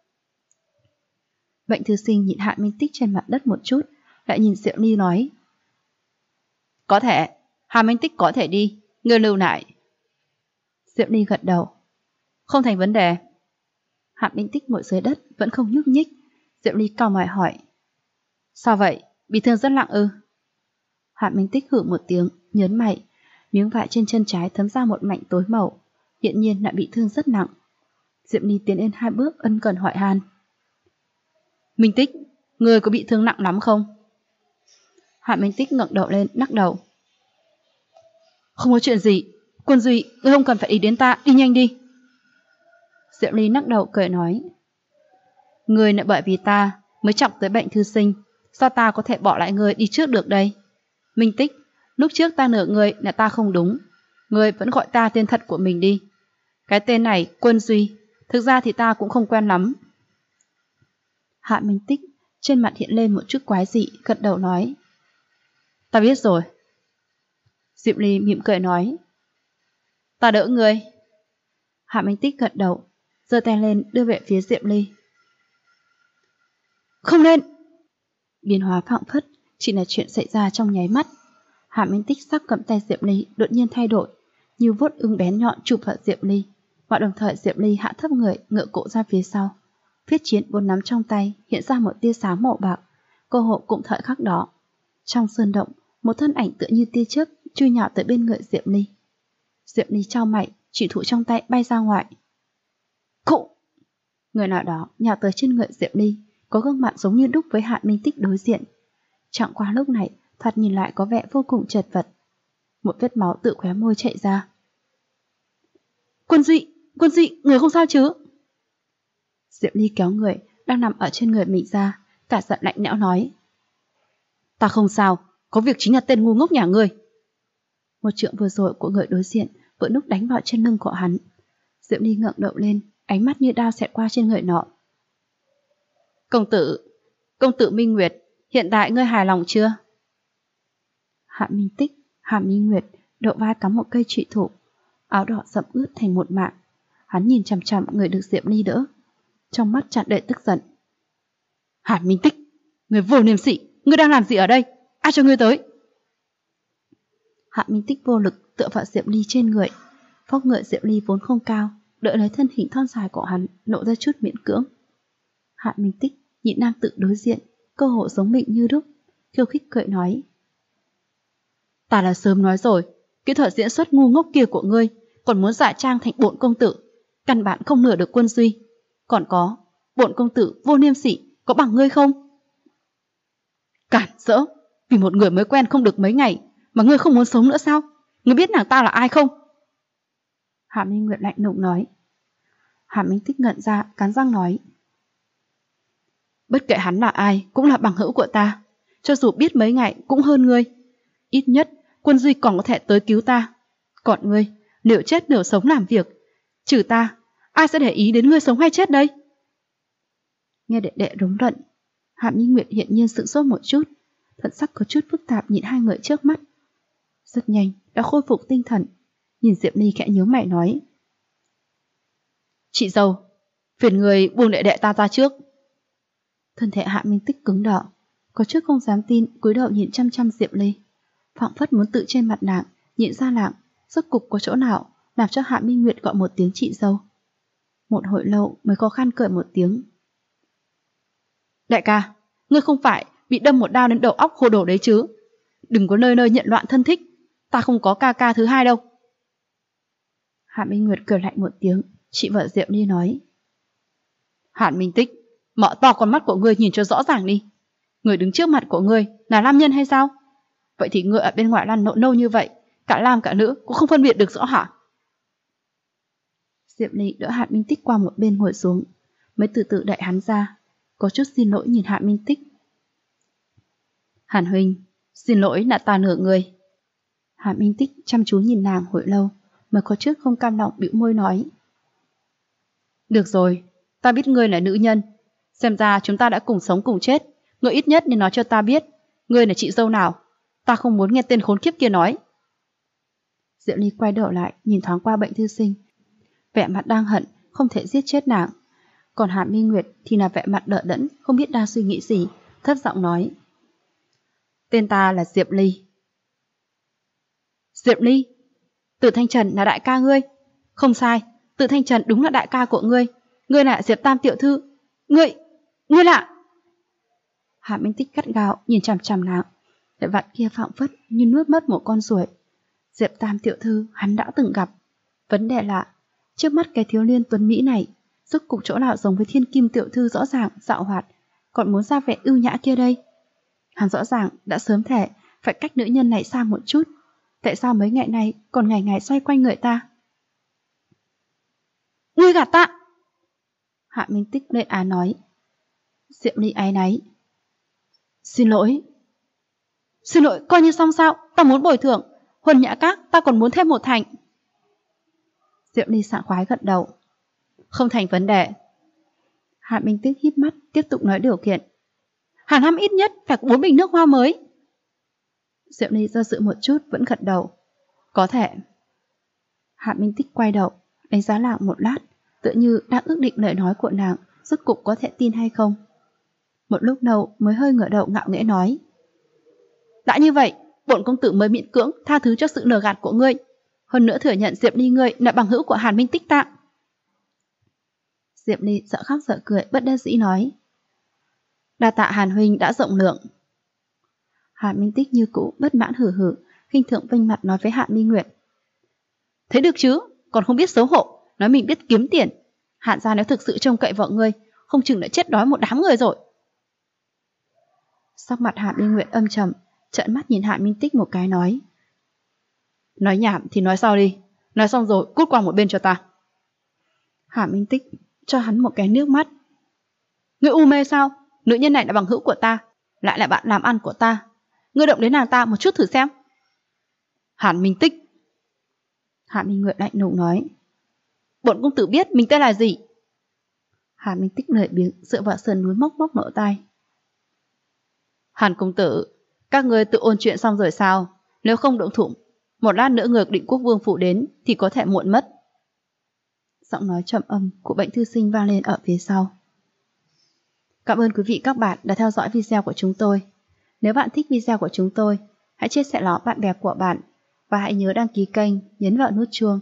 Bệnh thư sinh nhìn Hạ Minh Tích trên mặt đất một chút, lại nhìn Diệu Ly nói, có thể, Hạ Minh Tích có thể đi, ngươi lưu lại. Diệu Ly gật đầu, không thành vấn đề. Hạ Minh Tích ngồi dưới đất vẫn không nhúc nhích. Diệu Ly cau mày hỏi, sao vậy, bị thương rất nặng ư? Hạ Minh Tích hử một tiếng, nhớn mày, miếng vải trên chân trái thấm ra một mảnh tối màu, hiện nhiên lại bị thương rất nặng. Diệu Ly tiến lên 2 bước ân cần hỏi han, Minh Tích, người có bị thương nặng lắm không? Hạ Minh Tích ngẩng đầu lên, lắc đầu, không có chuyện gì. Quân Duy, ngươi không cần phải ý đến ta, đi nhanh đi. Diệu Ly lắc đầu cười nói, ngươi lại bởi vì ta mới chọc tới bệnh thư sinh, sao ta có thể bỏ lại ngươi đi trước được đây? Minh Tích, lúc trước ta nửa ngươi là ta không đúng, ngươi vẫn gọi ta tên thật của mình đi. Cái tên này, Quân Duy, thực ra thì ta cũng không quen lắm. Hạ Minh Tích trên mặt hiện lên một chút quái dị, gật đầu nói, ta biết rồi. Diệp Ly mỉm cười nói, ta đỡ ngươi. Hạ Minh Tích gật đầu, giơ tay lên đưa về phía Diệp Ly. Không nên! Biến hóa phảng phất chỉ là chuyện xảy ra trong nháy mắt. Hạ Minh Tích sắc cầm tay Diệp Ly đột nhiên thay đổi, như vuốt ưng bén nhọn chụp vào Diệp Ly, và đồng thời Diệp Ly hạ thấp người, ngựa cổ ra phía sau. Phiết chiến bốn nắm trong tay hiện ra một tia sáng màu bạc. Cơ hội cũng thời khắc đó, trong sơn động, một thân ảnh tựa như tia chớp chui nhào tới bên người Diệp Ly. Diệp Ly chau mày, chỉ thủ trong tay bay ra ngoài. Khụ! Người nào đó nhào tới trên người Diệp Ly, có gương mặt giống như đúc với Hạ Minh Tích đối diện. Chẳng qua lúc này, thoạt nhìn lại có vẻ vô cùng chật vật. một vết máu tự khóe môi chạy ra. Quân Duy, người không sao chứ? Diệp Ly kéo người đang nằm ở trên người mình ra, cả giận lạnh lẽo nói. Ta không sao, có việc chính là tên ngu ngốc nhà ngươi. Một trượng vừa rồi của người đối diện vừa lúc đánh vào trên lưng của hắn. Diệp Ly ngẩng đầu lên, ánh mắt như đao xẹt qua trên người nọ. Công tử Minh Nguyệt, hiện tại ngươi hài lòng chưa? Hạ Minh Tích, Hạ Minh Nguyệt, đầu vai cắm một cây trụy thủ, áo đỏ sẫm ướt thành một mảng. Hắn nhìn chằm chằm người được Diệp Ly đỡ, trong mắt tràn đầy tức giận. Hạ Minh Tích, người vô liêm sỉ, ngươi đang làm gì ở đây? Ai cho ngươi tới? Hạ Minh Tích vô lực tựa vào Diệp Ly trên người. Vóc người Diệp Ly vốn không cao, đỡ lấy thân hình thon dài của hắn, lộ ra chút miễn cưỡng. Hạ Minh Tích nhìn nam tự đối diện, cơ hồ giống mình như đúc, khiêu khích cười nói. Ta là sớm nói rồi, kỹ thuật diễn xuất ngu ngốc kia của ngươi, còn muốn giả trang thành bổn công tử, căn bản không nửa được Quân Duy. Còn có, bổn công tử vô liêm sỉ, có bằng ngươi không? Cản rỡ, vì một người mới quen không được mấy ngày, mà ngươi không muốn sống nữa sao? Ngươi biết nàng ta là ai không? Hạ Minh Nguyệt lạnh lùng nói. Hạ Minh Tích ngẩn ra, cắn răng nói. Bất kể hắn là ai, cũng là bằng hữu của ta. Cho dù biết mấy ngày cũng hơn ngươi. Ít nhất, Quân Duy còn có thể tới cứu ta. Còn ngươi, nửa chết nửa sống làm việc. Trừ ta, ai sẽ để ý đến ngươi sống hay chết đây? Nghe đệ đệ rống rận, Hạ Minh Nguyệt hiện nhiên sửng sốt một chút, thần sắc có chút phức tạp nhìn hai người trước mắt. Rất nhanh đã khôi phục tinh thần, nhìn Diệp Ly khẽ nhíu mày nói. Chị dâu, phiền người buông đệ đệ ta ra trước. Thân thể Hạ Minh Tích cứng đỏ, có chút không dám tin, cúi đầu nhìn chăm chăm Diệp Ly, phảng phất muốn tự trên mặt nàng nhịn ra lạng, rốt cục có chỗ nào làm cho Hạ Minh Nguyệt gọi một tiếng chị dâu. Một hồi lâu mới khó khăn cười một tiếng. Đại ca, ngươi không phải bị đâm một đao đến đầu óc hồ đồ đấy chứ? Đừng có nơi nơi nhận loạn thân thích, ta không có ca ca thứ hai đâu. Hạ Minh Nguyệt cười lạnh một tiếng, chị vợ Diệp Ly nói. Hạ Minh Tích, mở to con mắt của ngươi nhìn cho rõ ràng đi. Người đứng trước mặt của ngươi là nam nhân hay sao? Vậy thì ngươi ở bên ngoài lăn lộn lâu như vậy, cả nam cả nữ cũng không phân biệt được rõ hả? Diệp Ly đỡ Hạ Minh Tích qua một bên ngồi xuống, mới từ từ đẩy hắn ra, có chút xin lỗi nhìn Hạ Minh Tích. Hàn huynh, xin lỗi là ta nửa người. Hạ Minh Tích chăm chú nhìn nàng hồi lâu, mới có chút không cam lòng bĩu môi nói. Được rồi, ta biết ngươi là nữ nhân, xem ra chúng ta đã cùng sống cùng chết, ngươi ít nhất nên nói cho ta biết, ngươi là chị dâu nào, ta không muốn nghe tên khốn kiếp kia nói. Diệu Ly quay đầu lại nhìn thoáng qua bệnh thư sinh, vẻ mặt đang hận không thể giết chết nàng. Còn Hạ Minh Nguyệt thì là vẻ mặt đờ đẫn, không biết đang suy nghĩ gì, thấp giọng nói. Tên ta là Diệp Ly. Diệp Ly? Tử Thanh Trần là đại ca ngươi? Không sai, Tử Thanh Trần đúng là đại ca của ngươi. Ngươi là Diệp Tam tiểu thư. Ngươi là... Hạ Minh Tích gắt gao nhìn chằm chằm nàng, vẻ mặt kia phảng phất như nuốt mất một con ruồi. Diệp Tam tiểu thư hắn đã từng gặp. Vấn đề là, trước mắt cái thiếu niên tuấn Mỹ này, rốt cục chỗ nào giống với Thiên Kim tiểu thư rõ ràng, dạo hoạt, còn muốn ra vẻ ưu nhã kia đây? Hắn rõ ràng đã sớm thể phải cách nữ nhân này xa một chút. Tại sao mấy ngày nay còn ngày ngày xoay quanh người ta? Ngươi gạt ta! Hạ Minh Tích lên á nói. Diệp Ly áy náy. Xin lỗi, coi như xong sao? Ta muốn bồi thường, Huân Nhã Các ta còn muốn thêm một thành. Diệp Ly sảng khoái gật đầu. Không thành vấn đề. Hạ Minh Tích híp mắt tiếp tục nói điều kiện. Hàng năm ít nhất phải có 4 bình nước hoa mới. Diệp Ly do dự một chút vẫn gật đầu. Có thể. Hạ Minh Tích quay đầu đánh giá nàng một lát, tựa như đang ước định lời nói của nàng rốt cục có thể tin hay không. Một lúc lâu mới hơi ngửa đầu ngạo nghễ nói. Đã như vậy, bổn công tử mới miễn cưỡng tha thứ cho sự lừa gạt của ngươi, hơn nữa thừa nhận Diệp Ly ngươi là bằng hữu của Hàn Minh Tích ta. Diệp Ly sợ khóc sợ cười bất đắc dĩ nói. Đa tạ Hàn huynh đã rộng lượng. Hàn Minh Tích như cũ bất mãn hử hử, khinh thường vênh mặt nói với Hạ Minh Nguyệt. Thế được chứ, còn không biết xấu hổ, nói mình biết kiếm tiền. Hạn gia nếu thực sự trông cậy vợ ngươi, không chừng đã chết đói một đám người rồi. Sắc mặt Hạ Minh Nguyệt âm trầm, trợn mắt nhìn Hạ Minh Tích một cái nói. Nói nhảm thì nói sau đi. Nói xong rồi cút qua một bên cho ta. Hà Minh Tích cho hắn một cái nước mắt. Ngươi u mê sao? Nữ nhân này là bằng hữu của ta, lại là bạn làm ăn của ta. Ngươi động đến nàng ta một chút thử xem. Hàn Minh Tích. Hạ Minh Nguyệt lạnh lùng nói. Bổn công tử biết mình tên là gì. Hà Minh Tích lười biếng dựa vào sườn núi móc móc lỗ tai. Hàn công tử, các ngươi tự ôn chuyện xong rồi sao? Nếu không động thủ, một lát nữa người Định Quốc Vương phủ đến thì có thể muộn mất. Giọng nói trầm âm của Bệnh thư sinh vang lên ở phía sau. Cảm ơn quý vị các bạn đã theo dõi video của chúng tôi. Nếu bạn thích video của chúng tôi, hãy chia sẻ nó bạn bè của bạn và hãy nhớ đăng ký kênh, nhấn vào nút chuông